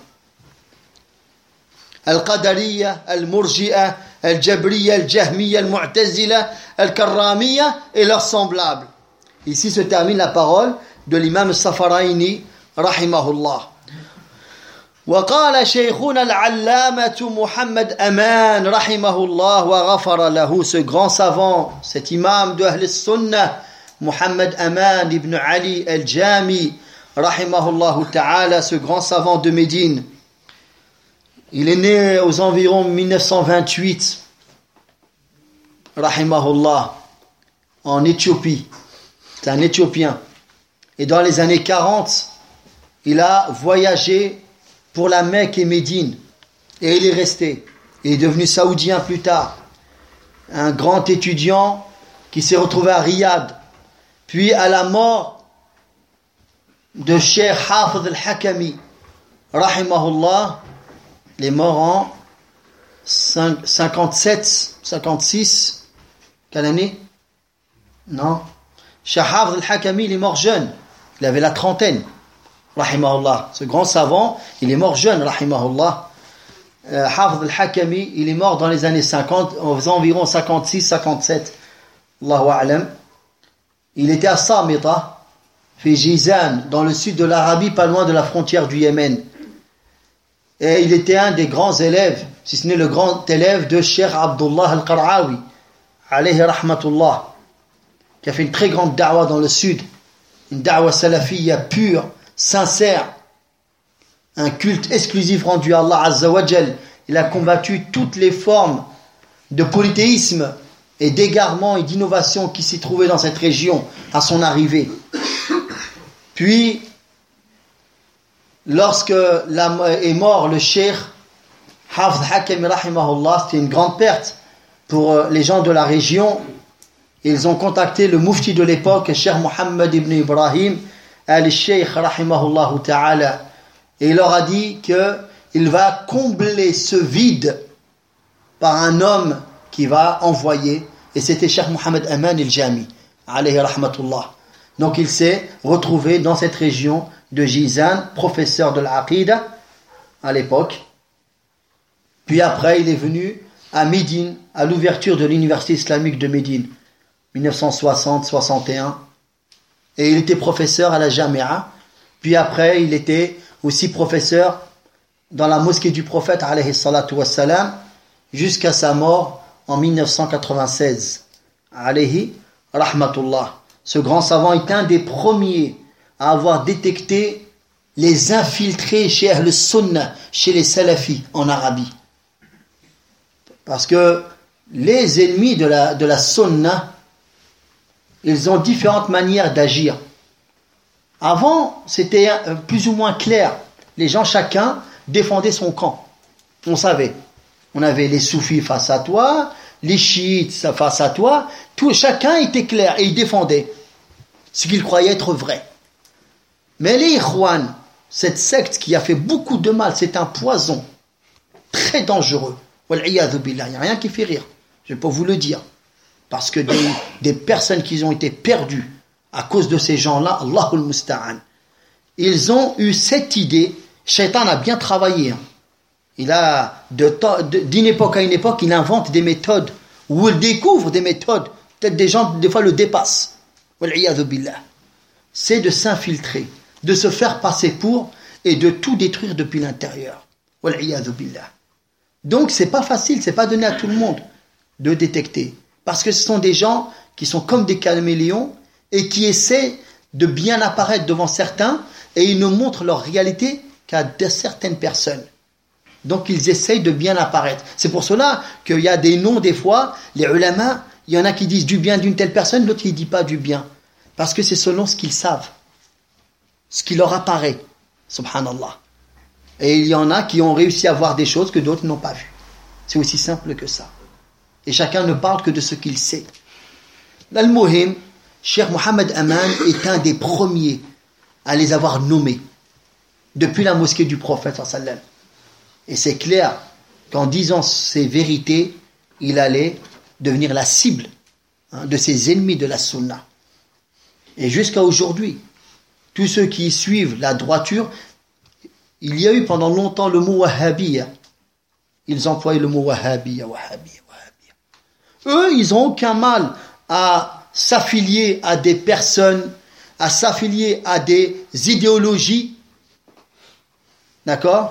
Al-Qadariyya, Al-Murji'a, Al-Jabriyya, Al-Jahmiyya, Al-Mu'tazila, Al-Karramiyya et leurs semblables. Ici se termine la parole de l'imam al-Safaraini, rahimahullah. وقال شيخنا العلامة محمد أمان رحمه الله وغفر له, ce grand savant, cet imam de Ahl al-Sunnah, Muhammad Aman ibn Ali al-Jami, rahimahullah ta'ala, ce grand savant de Médine. Il est né aux environs mille neuf cent vingt-huit, rahimahullah, en Éthiopie. C'est un Éthiopien. Et dans les années quarante, il a voyagé pour la Mecque et Médine. Et il est resté. Il est devenu saoudien plus tard. Un grand étudiant qui s'est retrouvé à Riyad. Puis à la mort de Cheikh Hafid al-Hakami, rahimahullah, il est mort en cinquante-sept, cinquante-six, quelle année? Non. Cheikh Hafid al-Hakami, il est mort jeune. Il avait la trentaine. Rahimahullah, ce grand savant, il est mort jeune, rahimahullah. Euh, Hafid al-Hakami, il est mort dans les années cinquante, environ cinquante-six, cinquante-sept. Allahu a'lam. Il était à Samita, fi Jizan, dans le sud de l'Arabie, pas loin de la frontière du Yémen. Et il était un des grands élèves, si ce n'est le grand élève de Cheikh Abdullah al-Qar'awi, alayhi rahmatullah, qui a fait une très grande da'wa dans le sud, une da'wa salafiyya pure, sincère, un culte exclusif rendu à Allah Azza wa Jal. Il a combattu toutes les formes de polythéisme et d'égarement et d'innovation qui s'y trouvaient dans cette région à son arrivée. Puis, lorsque est mort le cheikh Hafz Hakami rahimahullah, c'était une grande perte pour les gens de la région. Ils ont contacté le mufti de l'époque, Cheikh Mohammed ibn Ibrahim al-Sheikh rahimahullah ta'ala, et il leur a dit qu'il va combler ce vide par un homme qui va envoyer, et c'était Cheikh Mohammed Aman al-Jami alayhi rahmatullah. Donc il s'est retrouvé dans cette région de Jizan, professeur de l'Aqida à l'époque. Puis après il est venu à Médine, à l'ouverture de l'université islamique de Médine, dix-neuf cent soixante soixante et un, et il était professeur à la Jamia. Puis après il était aussi professeur dans la mosquée du prophète alayhi salatu wassalam jusqu'à sa mort en dix-neuf cent quatre-vingt-seize alayhi rahmatullah. Ce grand savant est un des premiers à avoir détecté les infiltrés chez Ahl Sunnah, chez les Salafis en Arabie. Parce que les ennemis de la, de la Sunnah, ils ont différentes manières d'agir. Avant, c'était plus ou moins clair. Les gens, chacun, défendait son camp. On savait. On avait les soufis face à toi, les chiites face à toi. Tout, chacun était clair et il défendait ce qu'il croyait être vrai. Mais les Ikhwan, cette secte qui a fait beaucoup de mal, c'est un poison très dangereux. Il n'y a rien qui fait rire. Je ne vais pas vous le dire. Parce que des, des personnes qui ont été perdues à cause de ces gens-là, Allahul Musta'an, ils ont eu cette idée. Shaitan a bien travaillé. Hein. Il a, de temps, de, d'une époque à une époque, il invente des méthodes, ou il découvre des méthodes. Peut-être des gens, des fois, le dépassent. C'est de s'infiltrer, de se faire passer pour, et de tout détruire depuis l'intérieur. Donc, c'est pas facile, c'est pas donné à tout le monde de détecter. Parce que ce sont des gens qui sont comme des caméléons et qui essaient de bien apparaître devant certains et ils ne montrent leur réalité qu'à de certaines personnes. Donc ils essayent de bien apparaître. C'est pour cela qu'il y a des noms des fois, les ulama, il y en a qui disent du bien d'une telle personne, l'autre qui ne dit pas du bien. Parce que c'est selon ce qu'ils savent, ce qui leur apparaît. Subhanallah. Et il y en a qui ont réussi à voir des choses que d'autres n'ont pas vues. C'est aussi simple que ça. Et chacun ne parle que de ce qu'il sait. L'Al-Muhim, Cheikh Mohammed Aman est un des premiers à les avoir nommés depuis la mosquée du prophète sallallahu alayhi wa sallam. Et c'est clair qu'en disant ces vérités, il allait devenir la cible hein, de ses ennemis de la sunna. Et jusqu'à aujourd'hui, tous ceux qui suivent la droiture, il y a eu pendant longtemps le mot wahhabiyya. Ils employaient le mot wahhabiyya, wahhabiyya, wahhabiyya. Eux, ils n'ont aucun mal à s'affilier à des personnes, à s'affilier à des idéologies, d'accord ?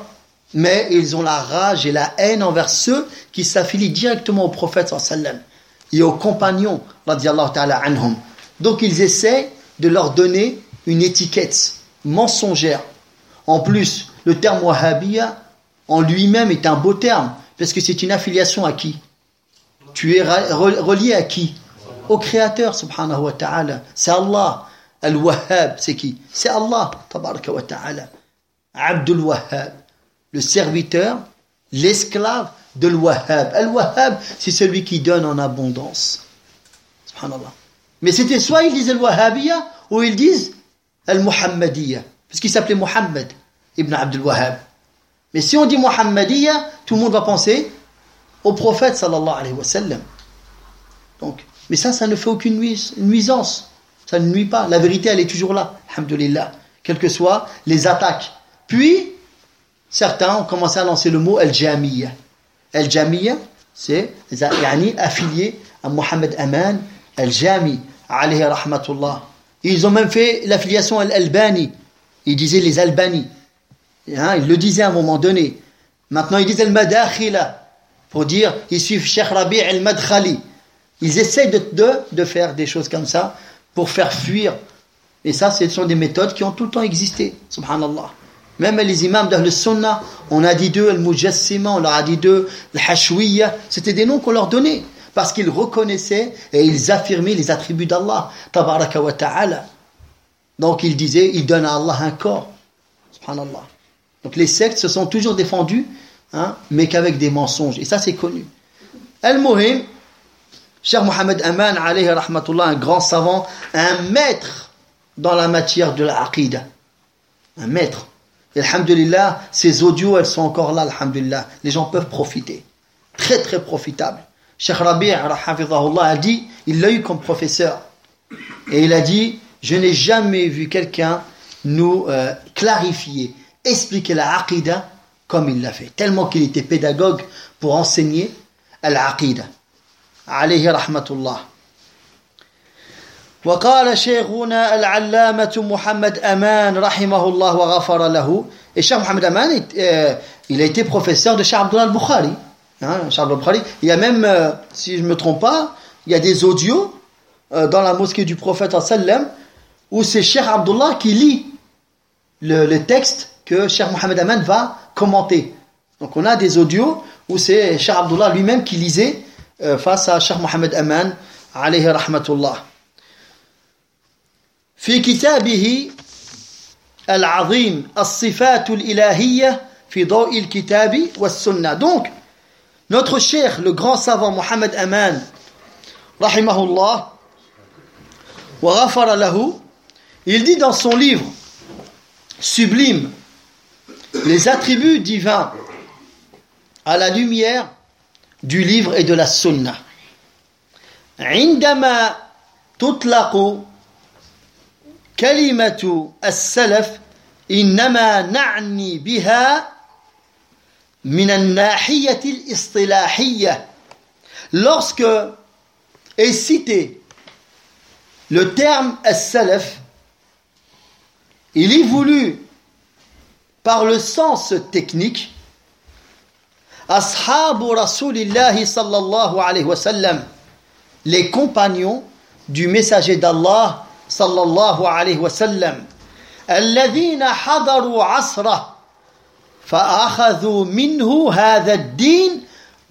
Mais ils ont la rage et la haine envers ceux qui s'affilient directement au prophète sallallahu alayhi wa sallam et aux compagnons radiyallahu ta'ala anhum. Donc ils essaient de leur donner une étiquette mensongère. En plus, le terme wahhabiyya en lui-même est un beau terme parce que c'est une affiliation à qui ? Tu es relié à qui ? Au Créateur subhanahu wa ta'ala. C'est Allah. Al-Wahhab, c'est qui ? C'est Allah tabaraka wa ta'ala. Abdul Wahhab. Le serviteur, l'esclave de l'Wahhab. Al-Wahhab, c'est celui qui donne en abondance. Subhanallah. Mais c'était soit ils disaient Al-Wahhabiyya, ou ils disent Al-Muhammadiyya. Parce qu'il s'appelait Muhammad ibn Abdul Wahhab. Mais si on dit Muhammadiyya, tout le monde va penser au prophète sallallahu alayhi wa sallam. Donc, mais ça, ça ne fait aucune nuis- nuisance. Ça ne nuit pas. La vérité, elle est toujours là. Alhamdulillah. Quelles que soient les attaques. Puis, certains ont commencé à lancer le mot Al-Jamiyya. Al-Jamiyya, c'est yani, affilié à Mohammed Aman Al-Jami, alayhi rahmatullah. Ils ont même fait l'affiliation à Al-Albani. Ils disaient les Albani. Hein, ils le disaient à un moment donné. Maintenant, ils disent Al-Madakhila. Pour dire, ils suivent Cheikh Rabi' Al-Madkhali. Ils essayent de, de, de faire des choses comme ça pour faire fuir. Et ça, ce sont des méthodes qui ont tout le temps existé. Subhanallah. Même les imams d'Ahl Sunnah, on a dit d'eux Al-Mujassima, on leur a dit d'eux Al-Hashwiyya. C'était des noms qu'on leur donnait parce qu'ils reconnaissaient et ils affirmaient les attributs d'Allah, Tabaraka wa Ta'ala. Donc ils disaient, ils donnent à Allah un corps. Subhanallah. Donc les sectes se sont toujours défendus, hein, mais qu'avec des mensonges. Et ça, c'est connu. Al-Muhim, Cheikh Mohamed Aman, alayhi rahmatullah, un grand savant, un maître dans la matière de la aqida. Un maître. Et alhamdulillah, ces audios, elles sont encore là, alhamdulillah. Les gens peuvent profiter. Très, très profitable. Cheikh Rabi' hafidhahullah a dit, il l'a eu comme professeur. Et il a dit, je n'ai jamais vu quelqu'un nous euh, clarifier, expliquer la aqida comme il l'a fait. Tellement qu'il était pédagogue pour enseigner l'aqida. Alayhi rahmatullah. وقال شيخنا العلامة محمد أمان رحمه الله وغفر له. Et Cheikh Mohamed Aman, euh, il a été professeur de Cheikh Abdullah al-Bukhari. Hein, Cheikh Abdullah al-Bukhari. Il y a même, euh, si je ne me trompe pas, il y a des audios euh, dans la mosquée du prophète sallam où c'est Cheikh Abdullah qui lit le, le texte que Cheikh Mohamed Aman va commenter. Donc on a des audios où c'est Cheikh Abdullah lui-même qui lisait euh, face à Cheikh Mohamed Aman alayhi rahmatullah. في كتابه العظيم الصفات الإلهية في ضوء الكتاب والسنة. Donc, notre cheikh, le grand savant Mohamed Aman, rahimahullah, wa ghafara lahu, il dit dans son livre sublime, les attributs divins à la lumière du livre et de la sunna. عندما تطلق كلمة السلف إنما نعني بها من الناحية الاصطلاحية. Lorsque est cité le terme as-salaf, il est voulu par le sens technique ashabu rasulillahi sallallahu alayhi wa sallam, les compagnons du messager d'Allah صلى الله عليه وسلم الذين حضروا عصره فأخذوا منه هذا الدين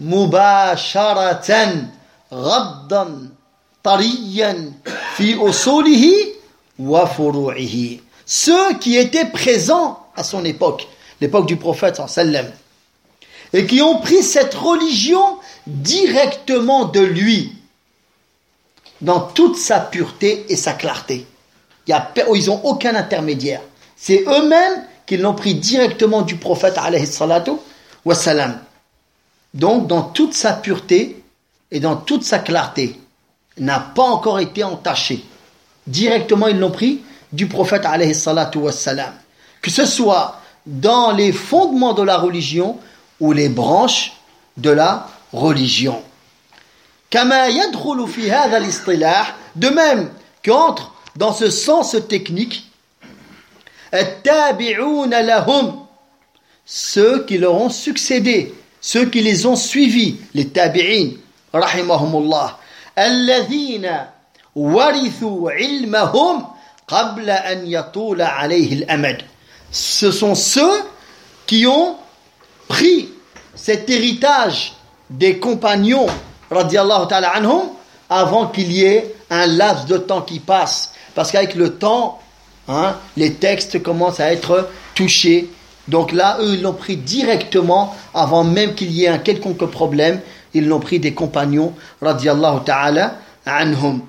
مباشرة غضا طريا في أصوله وفروعه. Ceux qui étaient présents à son époque, l'époque du prophète sallallahu alayhi wa sallam, et qui ont pris cette religion directement de lui, dans toute sa pureté et sa clarté. Il y a, ils n'ont aucun intermédiaire. C'est eux-mêmes qui l'ont pris directement du prophète alayhi salatu wa salam. Donc, dans toute sa pureté et dans toute sa clarté, n'a pas encore été entaché. Directement, ils l'ont pris du prophète alayhi salatu wa salam. Que ce soit dans les fondements de la religion ou les branches de la religion. كما يدخل في هذا الاصطلاح, de même qu'entre dans ce sens technique التابعون لهم, ceux qui leur ont succédé, ceux qui les ont suivis, les tabi'in rahimahumullah, الذين ورثوا علمهم قبل أن يطول عليه الأمد. Ce sont ceux qui ont pris cet héritage des compagnons radiallahu ta'ala anhum, avant qu'il y ait un laps de temps qui passe. Parce qu'avec le temps, hein, les textes commencent à être touchés. Donc là, eux, ils l'ont pris directement, avant même qu'il y ait un quelconque problème, ils l'ont pris des compagnons radiallahu ta'ala anhum.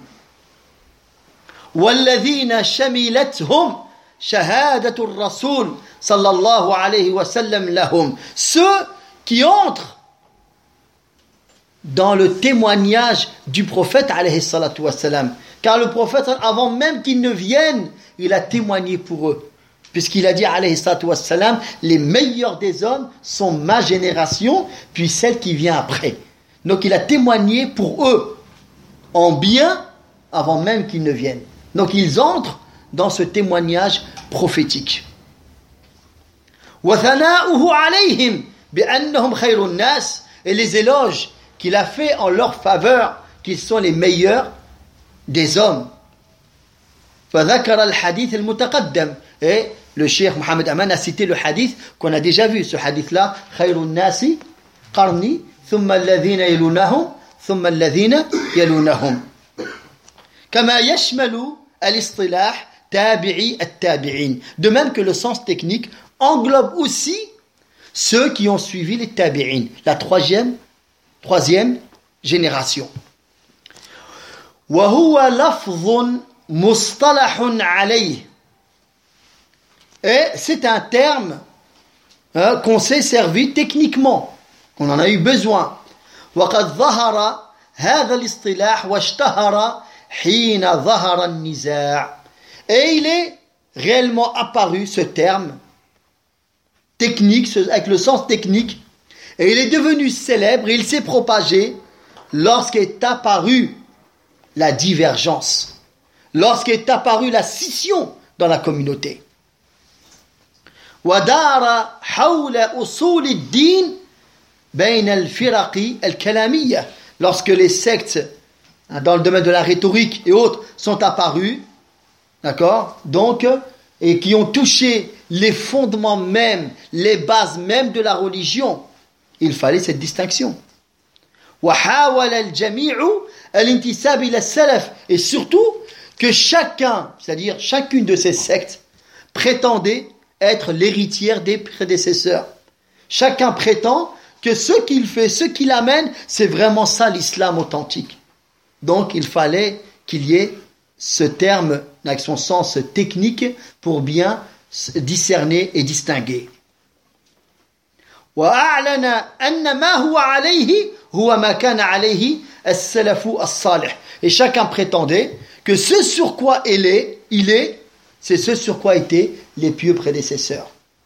وَالَّذِينَ شَمِلَتْهُمْ شَهَادَةُ الرَّسُولِ صلى الله عليه وسلم لهم. Ceux qui entrent dans le témoignage du prophète alayhi salatu wassalam. Car le prophète, avant même qu'il ne vienne, il a témoigné pour eux. Puisqu'il a dit alayhi salatu wassalam, les meilleurs des hommes sont ma génération, puis celle qui vient après. Donc il a témoigné pour eux, en bien, avant même qu'ils ne viennent. Donc ils entrent dans ce témoignage prophétique. وَثَنَاؤُهُ عَلَيْهِمْ بِأَنَّهُمْ خَيْرُ النَّاسِ. Et les éloges qu'il a fait en leur faveur, qu'ils sont les meilleurs des hommes. فذكر الحديث المتقدم. Et le cheikh Mohamed Aman a cité le hadith qu'on a déjà vu. Ce hadith-là, Khayrun nasi qarni, thumma alladhina yalunahum, thumma alladhina yalunahum. Kama yashmalu al-istilah tabi'i at-tabi'in. De même que le sens technique englobe aussi ceux qui ont suivi les tabi'in, la troisième, troisième génération. Wa huwa lafzun mustalahun alayh. Et c'est un terme hein, qu'on s'est servi techniquement, qu'on en a eu besoin. وقد ظهر هذا الاصطلاح واشتهر حين ظهر النزاع. Et il est réellement apparu ce terme technique, avec le sens technique, et il est devenu célèbre, et il s'est propagé lorsqu'est apparue la divergence, lorsqu'est apparue la scission dans la communauté. ودار حول أصول الدين بين الفرق الكلامية. Lorsque les sectes dans le domaine de la rhétorique et autres sont apparues, d'accord, donc, et qui ont touché les fondements mêmes, les bases mêmes de la religion, il fallait cette distinction. وحاول الجميع الانتساب إلى السلف. Et surtout que chacun, c'est-à-dire chacune de ces sectes, prétendait être l'héritière des prédécesseurs. Chacun prétend que ce qu'il fait, ce qu'il amène, c'est vraiment ça l'islam authentique. Donc il fallait qu'il y ait ce terme avec son sens technique pour bien discerner et distinguer. وأعلن أن ما هو عليه هو ما كان عليه السلف الصالح. Et chacun prétendait que ce sur quoi il est, il est, c'est ce sur quoi étaient les pieux prédécesseurs.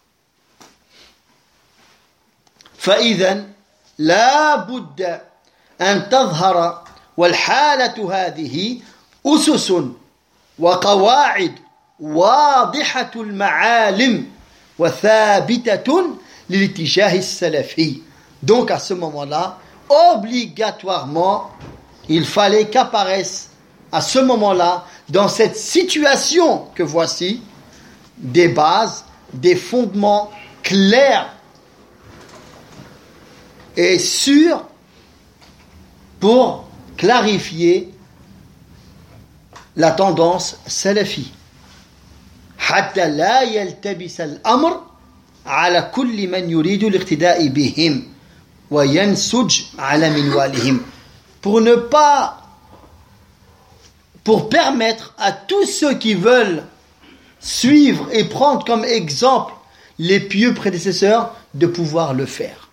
فإذا لا بد أن تظهر والحالة هذه أسس وقواعد واضحة المعالم وثابتة للاتجاه السلفي. Donc à ce moment-là, obligatoirement, il fallait qu'apparaissent à ce moment-là, dans cette situation que voici, des bases, des fondements clairs et sûrs pour clarifier la tendance salafi. حتى لا يلتبس الأمر على كل من يريد الاقتداء بهم وينسج على منوالهم. Pour ne pas pour permettre à tous ceux qui veulent suivre et prendre comme exemple les pieux prédécesseurs de pouvoir le faire.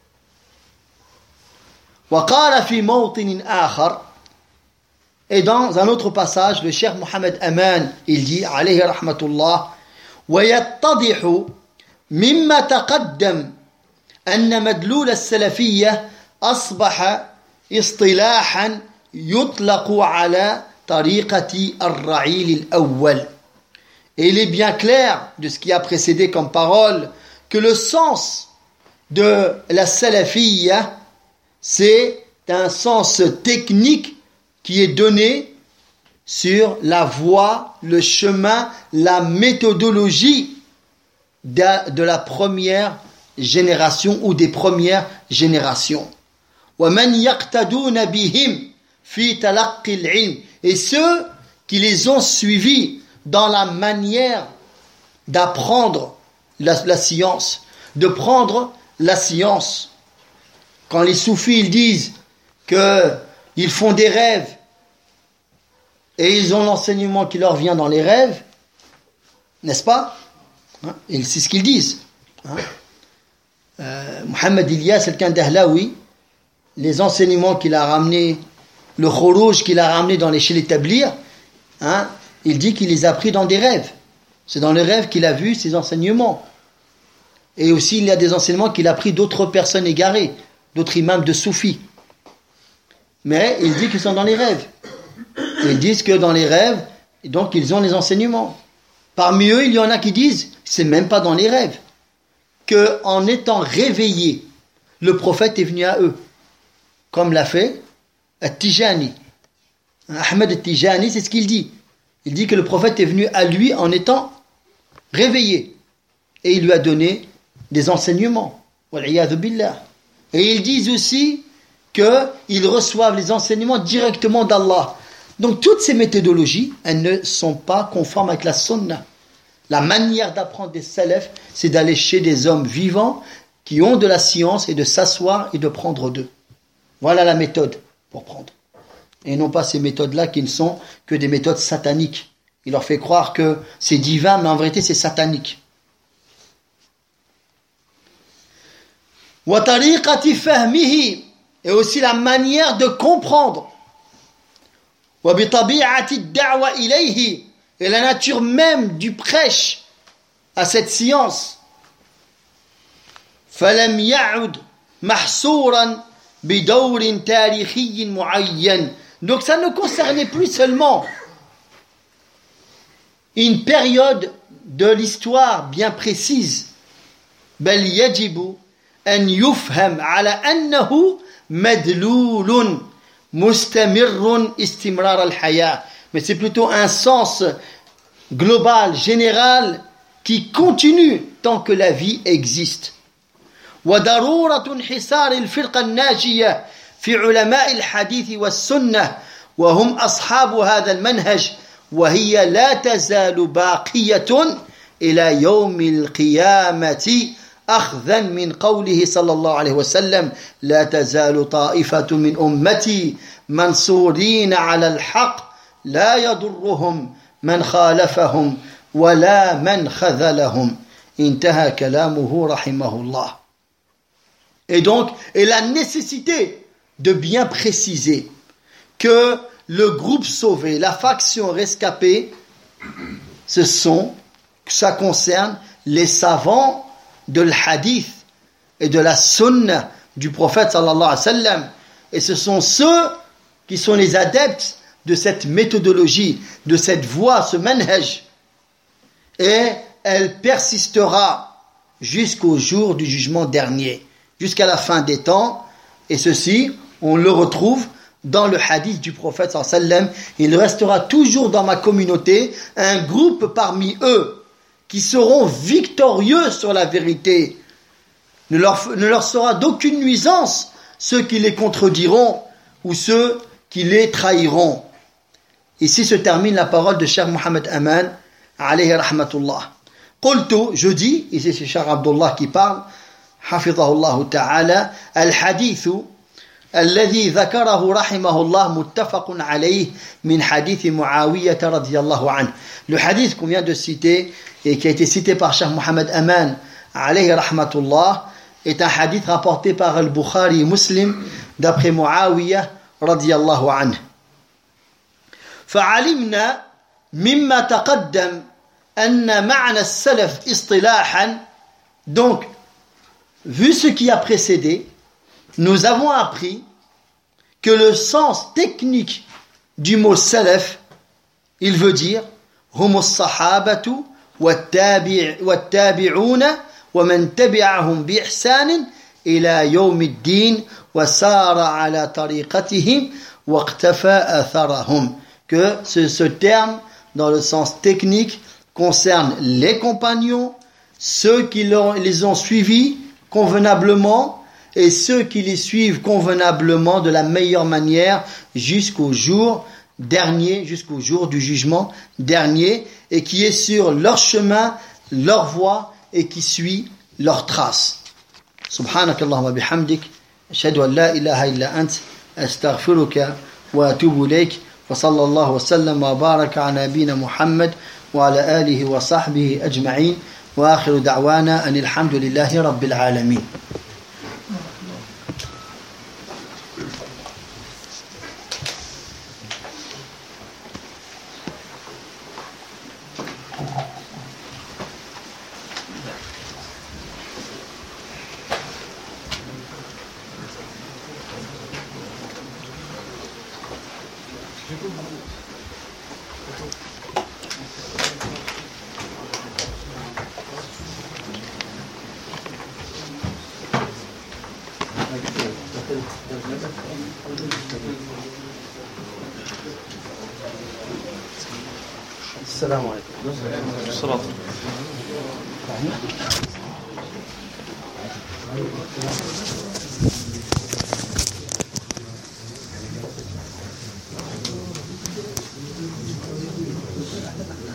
وقال في موطن آخر. Et dans un autre passage, le cheikh Mohamed Aman, il dit, alayhi rahmatullah, ويتضح مما تقدم أن مدلول السلفية أصبح اصطلاحا يطلق على طريقة الرعيل الأول. Et il est bien clair de ce qui a précédé comme parole que le sens de la salafiyya, c'est un sens technique qui est donné sur la voie, le chemin, la méthodologie de, de la première génération ou des premières générations. وَمَنْ يَقْتَدُونَ بِهِمْ فِي تَلَقِّ الْعِلْمِ. Et ceux qui les ont suivis dans la manière d'apprendre la, la science, de prendre la science. Quand les soufis ils disent qu'ils font des rêves et ils ont l'enseignement qui leur vient dans les rêves, n'est-ce pas? Hein? Et c'est ce qu'ils disent. Hein? Euh, Mohamed Ilyas, quelqu'un d'Ahlaoui, les enseignements qu'il a ramenés, le khurouj qu'il a ramené dans les chez les tablirs, hein, il dit qu'il les a pris dans des rêves. C'est dans les rêves qu'il a vu ces enseignements. Et aussi, il y a des enseignements qu'il a pris d'autres personnes égarées, d'autres imams de soufis. Mais il dit qu'ils sont dans les rêves. Et ils disent que dans les rêves, donc ils ont les enseignements. Parmi eux, il y en a qui disent, c'est même pas dans les rêves, qu'en étant réveillés, le prophète est venu à eux, comme l'a fait At-Tijani. Ahmed At-Tijani, c'est ce qu'il dit. Il dit que le prophète est venu à lui en étant réveillé. Et il lui a donné des enseignements. Wal'iyadhu billah. Et ils disent aussi qu'ils reçoivent les enseignements directement d'Allah. Donc toutes ces méthodologies, elles ne sont pas conformes avec la sunna. La manière d'apprendre des salafs, c'est d'aller chez des hommes vivants qui ont de la science et de s'asseoir et de prendre d'eux. Voilà la méthode pour prendre. Et non pas ces méthodes-là qui ne sont que des méthodes sataniques. Il leur fait croire que c'est divin, mais en vérité c'est satanique. Wa tariqati fahmihi, et aussi la manière de comprendre. Wa bi tabi'ati ad-da'wa ilayhi, et la nature même du prêche à cette science. فلم يعد محصورا بدور تاريخي معين. Donc ça ne concernait plus seulement une période de l'histoire bien précise. بل يجب أن يفهم على أنه مدلول مستمر استمرار الحياة. Mais c'est plutôt un sens global, général, qui continue tant que la vie existe. وضرورة انحصار الفرقة الناجية في علماء الحديث والسنة وهم أصحاب هذا المنهج وهي لا تزال باقية إلى يوم القيامة أخذا من قوله صلى الله عليه وسلم لا تزال طائفة من أمتي منصورين على الحق لا يضرهم من خالفهم ولا من خذلهم انتهى كلامه رحمه الله. Et donc, et la nécessité de bien préciser que le groupe sauvé, la faction rescapée, ce sont, ça concerne les savants de l'hadith et de la sunna du prophète sallallahu alayhi wa sallam. Et ce sont ceux qui sont les adeptes de cette méthodologie, de cette voie, ce manhaj. Et elle persistera jusqu'au jour du jugement dernier, jusqu'à la fin des temps. Et ceci, on le retrouve dans le hadith du prophète sallallahu alayhi wa sallam. Il restera toujours dans ma communauté un groupe parmi eux qui seront victorieux sur la vérité. Ne leur, ne leur sera d'aucune nuisance ceux qui les contrediront ou ceux qui les trahiront. Ici se termine la parole de Cheikh Mohamed Aman, alayhi rahmatullah. Qultu, je dis, ici c'est Cheikh Abdullah qui parle, حفظه الله تعالى الحديث الذي ذكره رحمه الله متفق عليه من حديث معاوية رضي الله عنه. Le hadith qu'on vient de citer et qui a été cité par Cheikh Mohamed Aman alayhi rahmatullah est un hadith rapporté par Al-Bukhari et Muslim d'après Muawiyah رضي الله عنه. فعلمنا مما تقدم أن معنى السلف اصطلاحا. Donc vu ce qui a précédé, nous avons appris que le sens technique du mot salaf, il veut dire hum as-sahabatu wat-tabi'un wa man tabi'ahum bi ihsan ila yawm ad-din wa sara ala tariqatihim wa iqtafa atharahum. Que ce, ce terme, dans le sens technique, concerne les compagnons, ceux qui les ont suivis convenablement et ceux qui les suivent convenablement de la meilleure manière jusqu'au jour dernier, jusqu'au jour du jugement dernier, et qui est sur leur chemin, leur voie et qui suit leurs traces. Subhanakallahumma bihamdik, ashhadu an la ilaha illa ant, astaghfiruka wa atubu ilayk, wa sallallahu wa sallam wa baraka ala nabina Muhammad wa ala alihi wa sahbihi ajma'in. وآخر دعوانا أن الحمد لله رب العالمين. السلام عليكم. السلام.